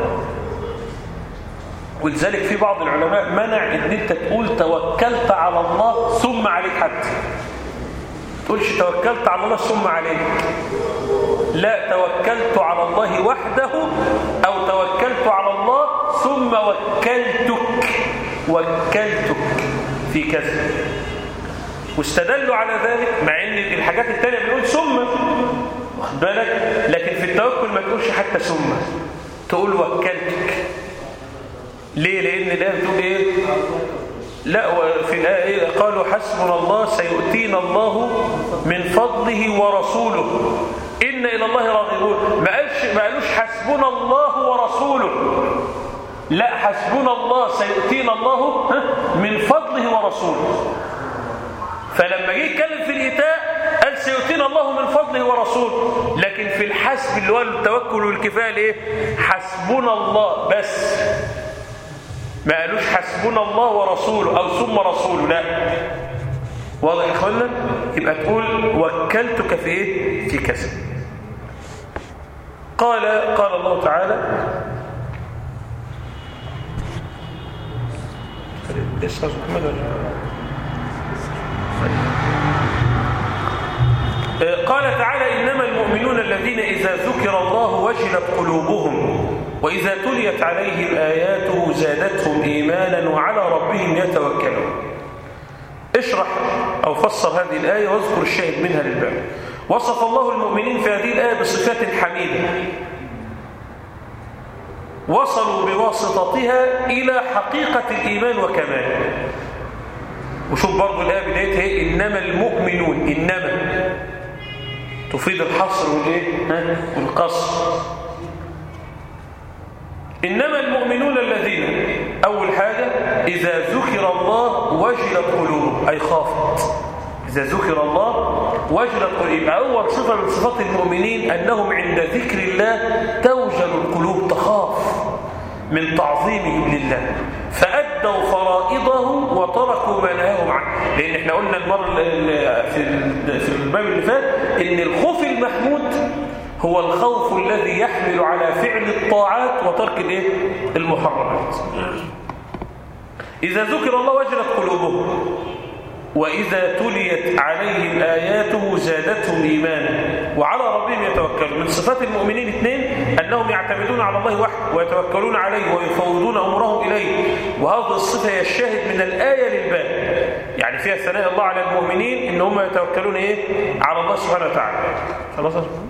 ولذلك في بعض العلماء منع ان انت تقول توكلت على الله ثم عليك، حتى تقولش توكلت على الله ثم عليك، لا، توكلت على الله وحده، او توكلت على الله ثم وكلتك في كذا. واستدلوا على ذلك، مع ان الحاجات التانية بنقول ثم، واخد بالك، لكن في التوكل ما تقولش حتى ثم، تقول وكلتك. ليه؟ لان ده بتقول ايه؟ لا، في الآية قالوا حسبنا الله سيؤتينا الله من فضله ورسوله إن إلى الله راغبون. ما قالوش حسبنا الله ورسوله، لا، حسبنا الله سيؤتينا الله من فضله ورسوله. فلما جه يتكلم في الإيتاء قال سيؤتينا الله من فضله ورسوله، لكن في الحسب اللي هو التوكل والكفاية ايه؟ حسبنا الله بس. ما قالوش حسبنا الله ورسوله أو ثم رسوله، لا. واضح يا اخوانا؟ يبقى تقول وكلتك في ايه؟ في كذا. قال الله تعالى لسه محمد قال تعالى إنما المؤمنون الذين إذا ذكر الله وجلت قلوبهم وإذا تليت عليهم آياته زادتهم إيمانا وعلى ربهم يتوكلون. اشرح أو فسر هذه الآية واذكر الشاهد منها للباب. وصف الله المؤمنين في هذه الآية بصفات حميدة وصلوا بواسطتها إلى حقيقة الإيمان وكماله. وشوف برضو الآية بدايتها إنما المؤمنون، إنما تفيد الحصر والقصر. إنما المؤمنون الذين أول حاجة إذا ذكر الله وجلت قلوبهم، أي خافت. إذا ذكر الله وجلت قلوبهم. أول صفة من صفات المؤمنين أنهم عند ذكر الله توجل القلوب، تخاف من تعظيمهم لله، فأدوا فرائضه وتركوا ما نهاهم عنه. لأن احنا قلنا المرة في الباب اللي فات إن الخوف المحمود هو الخوف الذي يحمل على فعل الطاعات وترك المحرمات. إذا ذكر الله وجلت قلوبهم وإذا تليت عليهم آياته زادتهم إيمانا وعلى ربهم يتوكلون. من صفات المؤمنين اثنين: أنهم يعتمدون على الله وحده ويتوكلون عليه ويفوضون أمرهم إليه. وهذه الصفة هي الشاهد من الآية للباب، يعني فيها ثناء الله على المؤمنين إن هم يتوكلون على الله سبحانه وتعالى. خلاص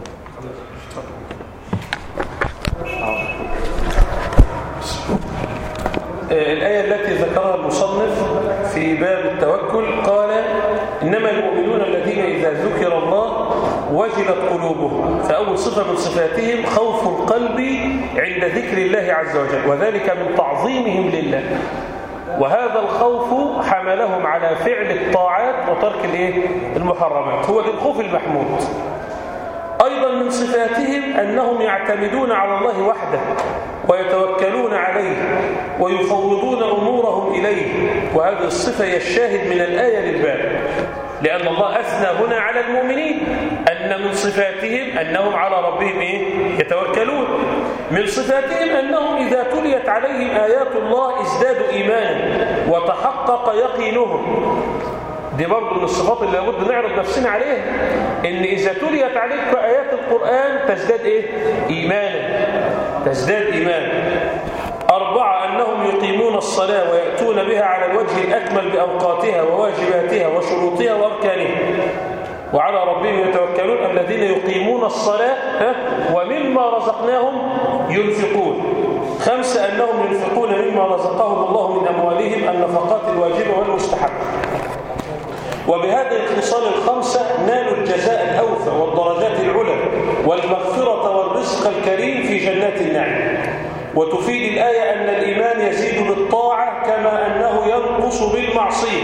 الآية التي ذكرها المصنف في باب التوكل قال إنما المؤمنون الذين إذا ذكر الله وجلت قلوبهم. فأول صفة من صفاتهم خوف القلب عند ذكر الله عز وجل، وذلك من تعظيمهم لله. وهذا الخوف حملهم على فعل الطاعات وترك المحرمات، هو الخوف المحمود. أيضا من صفاتهم أنهم يعتمدون على الله وحده ويتوكلون عليه ويفوضون أمورهم إليه. وهذه الصفة هي الشاهد من الآية للباب، لأن الله أثنى هنا على المؤمنين أن من صفاتهم أنهم على ربهم يتوكلون. من صفاتهم أنهم إذا تليت عليهم آيات الله ازدادوا إيمانا وتحقق يقينهم. دي برضو من الصفات اللي لابد نعرض نفسنا عليها، إن إذا تليت عليك آيات القرآن تزداد إيمانا، تزداد إيمانا. 4 أنهم يقيمون الصلاة ويأتون بها على الوجه الأكمل بأوقاتها وواجباتها وشروطها وأركانها وعلى ربهم يتوكلون الذين يقيمون الصلاة ومما رزقناهم ينفقون. 5 أنهم ينفقون مما رزقهم الله من أموالهم النفقات الواجبة والمستحبة. وبهذه الخصال ال5 نالوا الجزاء الأوفى والدرجات العلى والمغفرة والرزق الكريم في جنات النعيم. وتفيد الآية أن الإيمان يزيد بالطاعة كما أنه ينقص بالمعصية.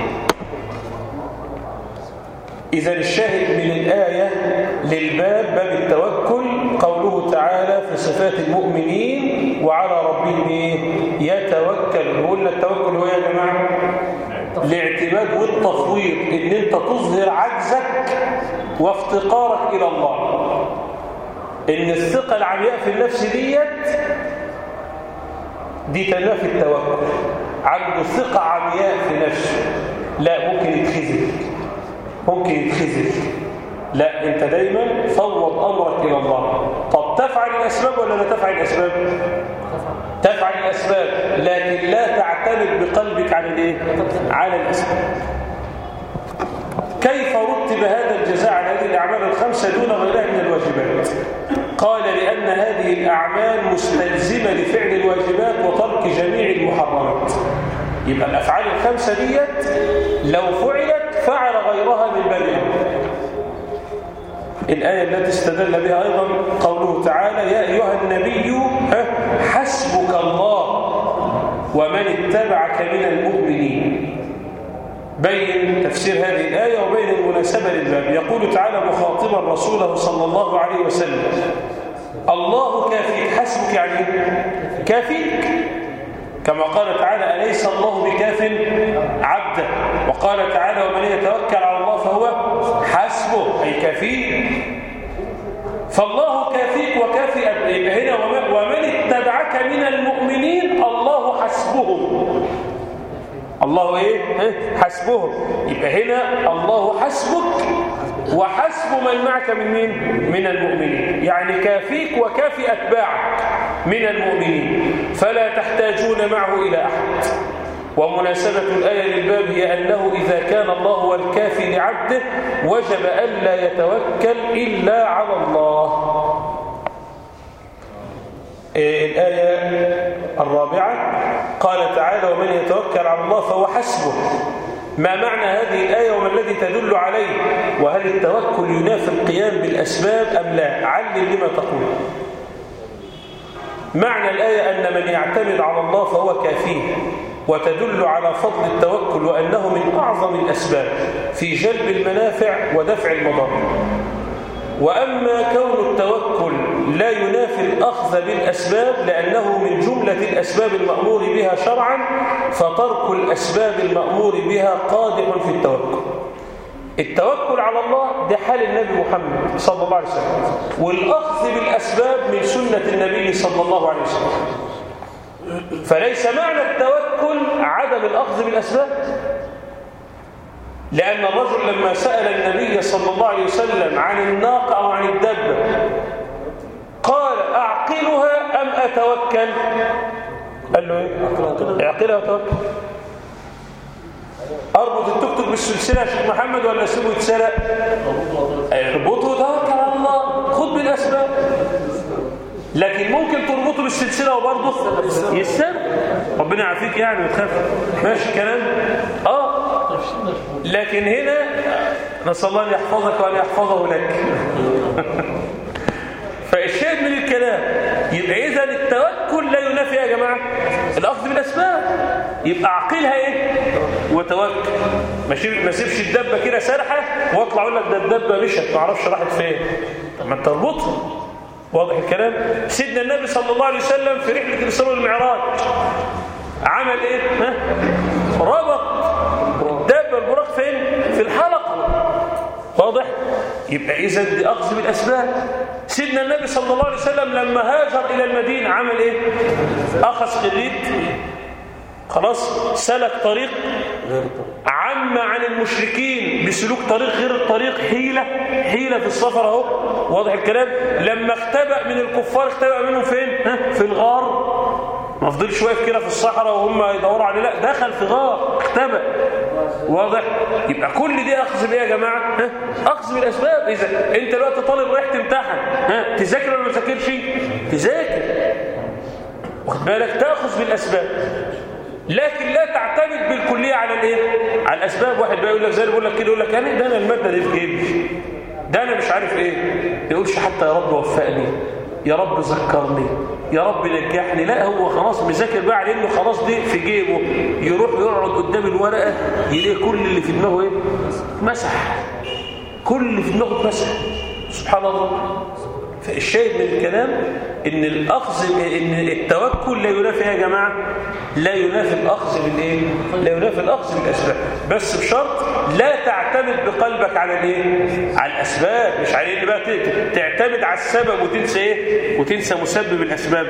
إذا الشاهد من الآية للباب باب التوكل قوله تعالى في صفات المؤمنين وعلى ربهم يتوكل. قلنا التوكل هو يا جماعة الاعتماد والتفويض، ان انت تظهر عجزك وافتقارك الى الله. ان الثقة العمياء في النفس دي تنافي التوكل. عنده ثقة عمياء في نفسه، لا ممكن يتخذل، لا انت دايما فوض امرك الى الله. طب تفعل الاسباب ولا لا تفعل الاسباب؟ تفعل الاسباب، لكن لا تعتمد بقلبك على الاسباب. كيف رتب هذا الجزاء على هذه الاعمال ال5 دون غيرها من الواجبات؟ قال لان هذه الاعمال مستلزمه لفعل الواجبات وترك جميع المحرمات. يبقى الأفعال الخمسة ديت لو فعلت فعل غيرها من باب أولى. الآية التي استدل بها أيضا قوله تعالى: يا أيها النبي حسبك الله ومن اتبعك من المؤمنين. بين تفسير هذه الآية وبين المناسبة للباب. يقول تعالى مخاطبا رسوله صلى الله عليه وسلم: الله كافيك. حسبك يعني كافيك، كما قال تعالى: أليس الله بكاف عبده. وقال تعالى: ومن يتوكل على الله فهو حسبه، أي كافيك. فالله كافيك وكافي هنا ومن اتبعك من المؤمنين الله حسبهم. الله ايه؟ حسبهم. يبقى هنا الله حسبك وحسب من معك من مين؟ من المؤمنين. يعني كافيك وكافي أتباعك من المؤمنين، فلا تحتاجون معه إلى أحد. ومناسبة الآية للباب هي أنه إذا كان الله هو الكافي لعبده وجب ألا يتوكل إلا على الله. الآية الرابعة قال تعالى: ومن يتوكل على الله فهو حسبه. ما معنى هذه الآية وما الذي تدل عليه؟ وهل التوكل ينافي القيام بالأسباب أم لا؟ علل لما تقول. معنى الآية أن من يعتمد على الله فهو كافيه، وتدل على فضل التوكل وأنه من أعظم الأسباب في جلب المنافع ودفع المضار. وأما كون التوكل لا ينافي الأخذ بالأسباب لأنه من جملة الأسباب المأمور بها شرعا، فترك الأسباب المأمور بها قادح في التوكل. التوكل على الله ده حال النبي محمد صلى الله عليه وسلم، والأخذ بالأسباب من سنة النبي صلى الله عليه وسلم. فليس معنى التوكل عدم الأخذ بالأسباب، لأن الرجل لما سأل النبي صلى الله عليه وسلم عن الناقة أو عن الدبة قال: أعقلها أم أتوكل؟ قال له إيه؟ أعقلها وتوكل. أربط التوك توك بالسلسلة يا شيخ محمد ولا أسيبه يتسرق؟ اربطه وتوكل على الله، خد بالأسباب. لكن ممكن تربطه بالسلسلة وبرضه يسرق، ربنا يعافيك يعني وتخاف. ماشي الكلام؟ لكن هنا نسأل الله أن يحفظك وأن يحفظه لك. فالشاهد من الكلام يبقى إذن التوكل لا ينافي يا جماعة الأخذ بالأسباب. يبقى عقلها إيه؟ وتوكل. ما سيبش الدبة كده سرحة واطلع أقول لك ده الدبة مشت ما اعرفش راحت فين. طب ما تربطها. واضح الكلام؟ سيدنا النبي صلى الله عليه وسلم في رحلة الإسراء والمعراج عمل إيه؟ ربط الدابة البراق فين؟ في الحلقة. واضح؟ يبقى إذا دي أخذ بالأسباب. سيدنا النبي صلى الله عليه وسلم لما هاجر إلى المدينة عمل إيه؟ أخذ خريط، خلاص سلك طريق عم عن المشركين بسلوك طريق غير الطريق، حيلة في السفر اهو. واضح الكلام؟ لما اختبأ من الكفار اختبأ منهم فين؟ في الغار. ما فضلش واقف كده في الصحراء وهم يدوروا عليه، لا دخل في غار اختبأ. واضح؟ يبقى كل دي اخذ بايه يا جماعه؟ اخذ بالاسباب. اذا انت دلوقتي طالب رايح تمتحن، تذاكر ولا ما تذاكرش؟ تذاكر. واخد بالك؟ تاخذ بالاسباب، لكن لا تعتمد بالكليه على الايه؟ على الاسباب. واحد بقى يقول لك زي اللي بيقول لك كده، يقول لك يعني ده انا الماده دي في جيبي، ده انا مش عارف ايه. ما يقولش حتى يا رب وفقني، يا رب ذكرني، يا رب نجحني. لا، هو خلاص مذاكر بقى على انه خلاص دي في جيبه، يروح يقعد قدام الورقه يلاقي كل اللي في دماغه ايه؟ مسح. كل اللي في دماغه اتمسح. سبحان الله. فالشاهد من الكلام ان ان التوكل لا ينافي يا جماعه، لا ينافي الاخذ بالايه؟ لا ينافي الاخذ بالاسباب، بس بشرط لا تعتمد بقلبك على الايه؟ على الاسباب. مش على ان بقى تعتمد على السبب وتنسى ايه؟ وتنسى مسبب الاسباب.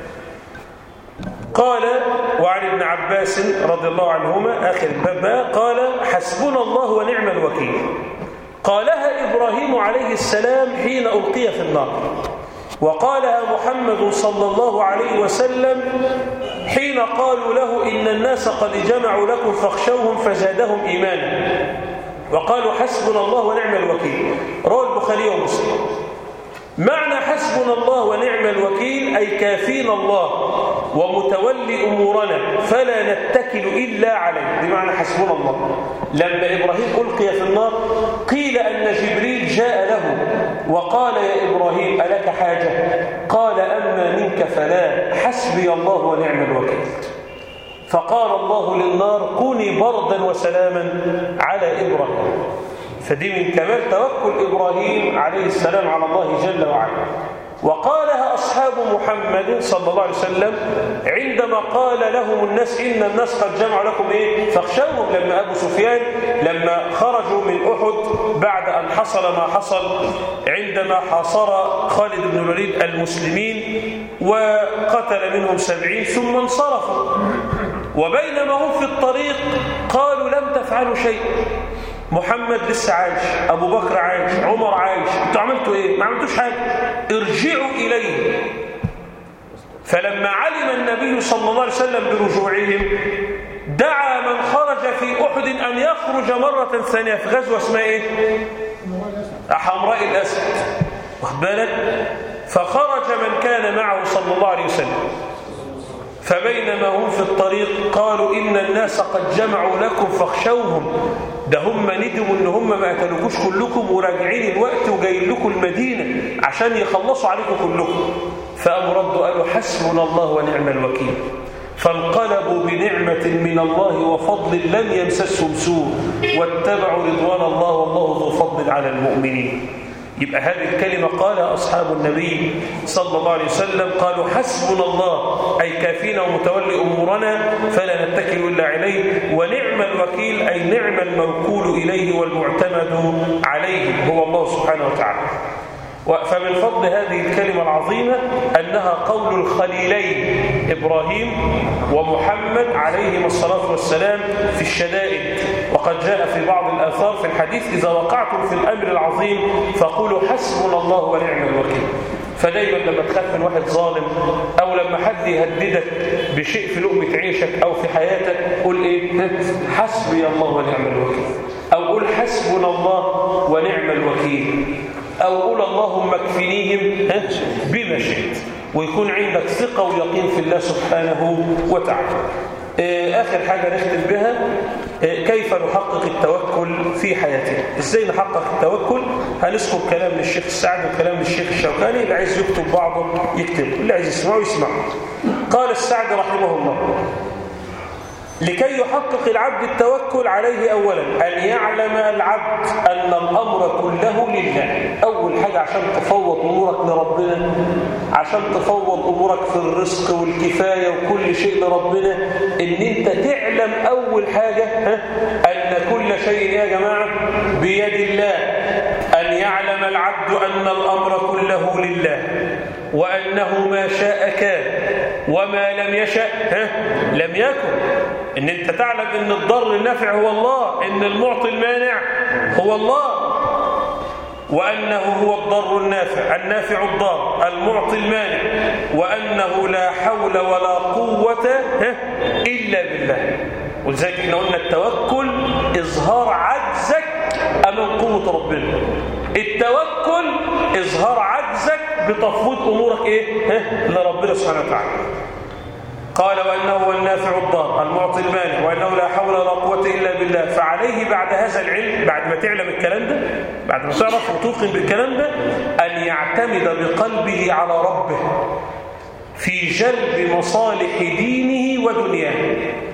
قال: وعن ابن عباس رضي الله عنهما اخر الباب قال: حسبنا الله ونعم الوكيل. قالها إبراهيم عليه السلام حين ألقي في النار، وقالها محمد صلى الله عليه وسلم حين قالوا له إن الناس قد جمعوا لكم فاخشوهم فزادهم إيمانا، وقالوا حسبنا الله ونعم الوكيل. رواه البخاري ومسلم. معنى حسبنا الله ونعم الوكيل أي كافينا الله ومتولي أمورنا فلا نتكل إلا عليه. بمعنى حسبنا الله. لما إبراهيم ألقي في النار قيل أن جبريل جاء له وقال يا إبراهيم ألك حاجة؟ قال أما منك فلا، حسبي الله ونعم الوكيل. فقال الله للنار كوني بردا وسلاما على إبراهيم. فدي من كمال توكل إبراهيم عليه السلام على الله جل وعلا. وقالها أصحاب محمد صلى الله عليه وسلم عندما قال لهم الناس إن الناس قد جمعوا لكم فاخشوهم. لما أبو سفيان لما خرجوا من أحد بعد أن حصل ما حصل عندما حاصر خالد بن الوليد المسلمين وقتل منهم 70 ثم انصرفوا، وبينما هم في الطريق قالوا لم تفعلوا شيء، محمد لسه عايش، أبو بكر عايش، عمر عايش، انتوا عملتوا ايه؟ ما عملتوش حاجة، ارجعوا إليه. فلما علم النبي صلى الله عليه وسلم برجوعهم دعا من خرج في أحد أن يخرج مرة ثانية في غزوة اسمها ايه؟ حمراء الأسد، واخد بالك؟ فخرج من كان معه صلى الله عليه وسلم، فبينما هم في الطريق قالوا إن الناس قد جمعوا لكم فاخشوهم. ده هم ندموا إن هم ما قتلوكوش كلكم وراجعين الوقت وجايين لكم المدينة عشان يخلصوا عليكم كلكم. فقاموا ردوا قالوا حسبنا الله ونعم الوكيل. فانقلبوا بنعمة من الله وفضل لم يمسسهم سوء واتبعوا رضوان الله والله ذو فضل على المؤمنين. يبقى هذه الكلمة قالها أصحاب النبي صلى الله عليه وسلم، قالوا حسبنا الله أي كافينا ومتولي أمورنا فلا نتكل إلا عليه، ونعم الوكيل أي نعم الموكول إليه والمعتمد عليه هو الله سبحانه وتعالى. فمن فضل هذه الكلمة العظيمة أنها قول الخليلين إبراهيم ومحمد عليهما الصلاة والسلام في الشدائد. وقد جاء في بعض الآثار في الحديث إذا وقعتم في الأمر العظيم فقولوا حسبنا الله ونعم الوكيل. فدايما لما تخاف من واحد ظالم أو لما حد يهددك بشيء في لقمة عيشك أو في حياتك قل إيه؟ حسبي الله ونعم الوكيل، أو قل حسبنا الله ونعم الوكيل، أو قول اللهم اكفنيهم بما شئت، ويكون عندك ثقة ويقين في الله سبحانه وتعالى. آخر حاجة نختم بها كيف نحقق التوكل في حياتنا. إزاي نحقق التوكل؟ هنذكر كلام للشيخ السعد وكلام للشيخ الشوكاني، اللي عايز يكتب بعضه يكتب، اللي عايز يسمعه يسمعه. قال السعد رحمه الله لكي يحقق العبد التوكل عليه أولا أن يعلم العبد أن الأمر كله لله. أول حاجة عشان تفوض أمورك لربنا، عشان تفوض أمورك في الرزق والكفاية وكل شيء لربنا، إن أنت تعلم أول حاجة أن كل شيء يا جماعة بيد الله. أن يعلم العبد أن الأمر كله لله وأنه ما شاء كان وما لم يشأ لم يكن. إن أنت تعلم إن الضر النافع هو الله، إن المعطي المانع هو الله، وأنه هو الضر النافع الضار المعطي المانع، وأنه لا حول ولا قوة إلا بالله. ولذلك احنا قلنا التوكل إظهار عجزك أمام قوة ربنا. التوكل إظهار عجزك بتفويض أمورك لربنا سبحانه وتعالى. قال وأنه هو النافع الضار المعطي المانع وأنه لا حول ولا قوة إلا بالله. فعليه بعد هذا العلم، بعد ما تعلم الكلام ده، بعد ما تعرف وتوقن بالكلام ده، أن يعتمد بقلبه على ربه في جلب مصالح دينه ودنياه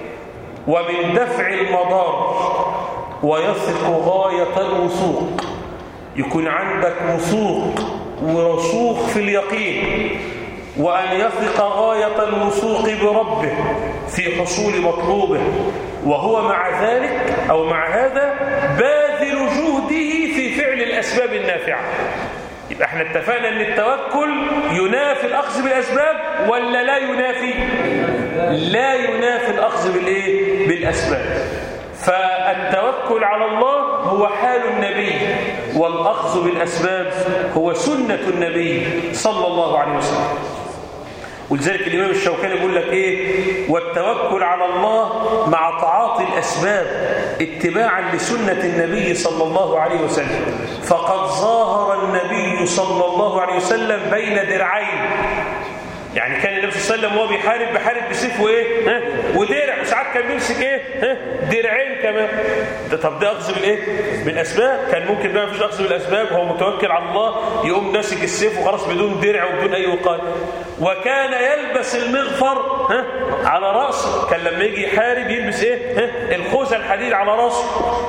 ومن دفع المضار، ويثق غاية الوثوق. يكون عندك وثوق ورسوخ في اليقين، وأن يثق غاية الوثوق بربه في حصول مطلوبه، وهو مع ذلك أو مع هذا باذل جهده في فعل الأسباب النافعة. يبقى احنا اتفقنا أن التوكل ينافي الأخذ بالأسباب ولا لا ينافي؟ لا ينافي الأخذ بالأسباب. فالتوكل على الله هو حال النبي، والأخذ بالأسباب هو سنة النبي صلى الله عليه وسلم. ولذلك الإمام الشوكاني يقول لك والتوكل على الله مع تعاطي الأسباب اتباعا لسنة النبي صلى الله عليه وسلم. فقد ظاهر النبي صلى الله عليه وسلم بين درعين، يعني كان النبي صلى الله عليه وسلم وهو بيحارب بسيف وايه ودرع، وساعات كان بيمسك ايه درعين كمان. طب ده اخذ بالايه بالاسباب. كان ممكن بقى مفيش اخذ بالاسباب، هو متوكل على الله يقوم ماسك السيف وخلاص بدون درع وبدون اي وقايه. وكان يلبس المغفر على راسه، كان لما يجي يحارب يلبس ايه الخوذه الحديد على راسه.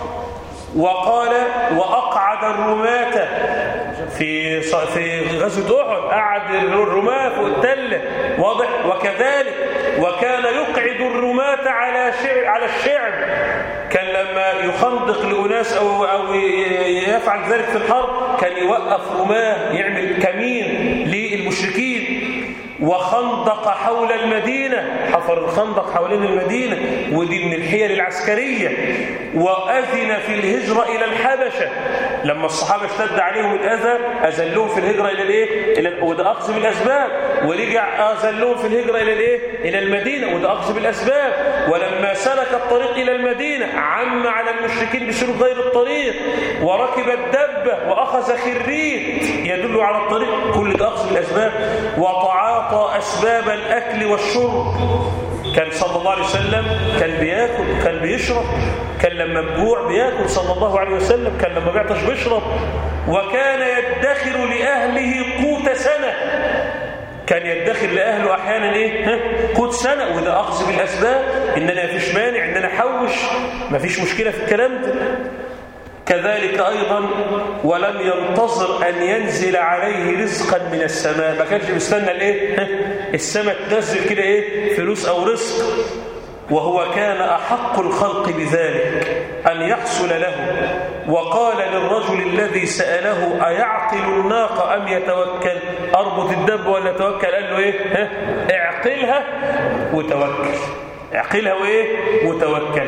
وقال وأقعد الرماة في غزوة أحد، قعد الرماة فوق التلة واضح. وكذلك وكان يقعد الرماة على الشعب، كان لما يخندق لأناس أو يفعل ذلك في الحرب كان يوقف رماة يعمل كمين للمشركين. وخندق حول المدينة، حفر الخندق حوالين المدينة، ودي من الحيل العسكرية. وأذن في الهجرة إلى الحبشة، لما الصحابة اشتد عليهم الأذى أذلهم في الهجرة إلى الإيه؟ وده أخذ بالأسباب. ورجع أذلهم في الهجرة إلى الإيه؟ إلى المدينة، وده أخذ بالأسباب. ولما سلك الطريق إلى المدينة عم على المشركين بسلوك غير الطريق، وركب الدبة وأخذ خريت يدل على الطريق، كل ده أخذ بالأسباب. وتعاطى أسباب الأكل والشرب، كان صلى الله عليه وسلم كان بياكل، كان بيشرب، كان لما بجوع بياكل صلى الله عليه وسلم، كان لما بيعطش بيشرب. وكان يدخر لأهله قوت سنة، كان يدخر لأهله أحيانا إيه قوت سنة، وده أخذ بالأسباب. إن أنا مفيش مانع إن أنا أحوش، مفيش مشكلة في الكلام ده. كذلك أيضا ولم ينتظر أن ينزل عليه رزقا من السماء، ما كانش بيستنى الإيه السماء تنزل كده إيه فلوس أو رزق. وهو كان أحق الخلق بذلك أن يحصل له. وقال للرجل الذي سأله أيعقل الناقة أم يتوكل، أربط الدب ولا توكل؟ قال له إيه اعقلها وتوكل، اعقلها وإيه وتوكل.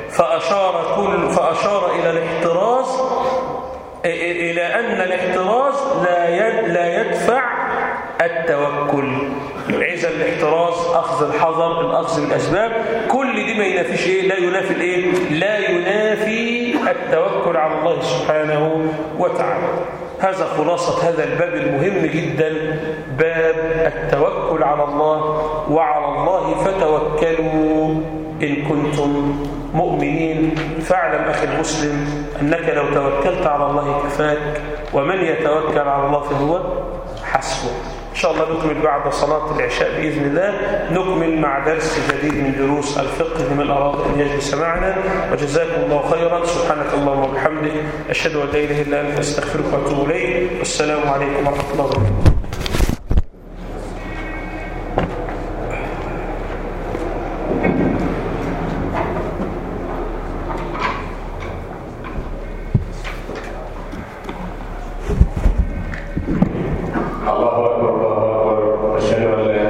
فأشار إلى الاحتراز، إلى أن الاحتراز لا يدفع التوكل. إذا الاحتراز أخذ الحذر، الأخذ بالأسباب، كل دي ما ينافيش إيه؟ لا ينافي الإيه؟ لا ينافي التوكل على الله سبحانه وتعالى. هذا خلاصة هذا الباب المهم جدا، باب التوكل على الله. وعلى الله فتوكلوا إن كنتم مؤمنين. فاعلم أخي المسلم أنك لو توكلت على الله كفاك، ومن يتوكل على الله فهو حسبه. إن شاء الله نكمل بعد صلاة العشاء بإذن الله، نكمل مع درس جديد من دروس الفقه لمن أراد أن يجلس معنا. وجزاكم الله خيرا. سبحانك اللهم وبحمدك، أشهد أن لا إله إلا أنت، أستغفرك وأتوب إليك. والسلام عليكم ورحمة الله وبركاته.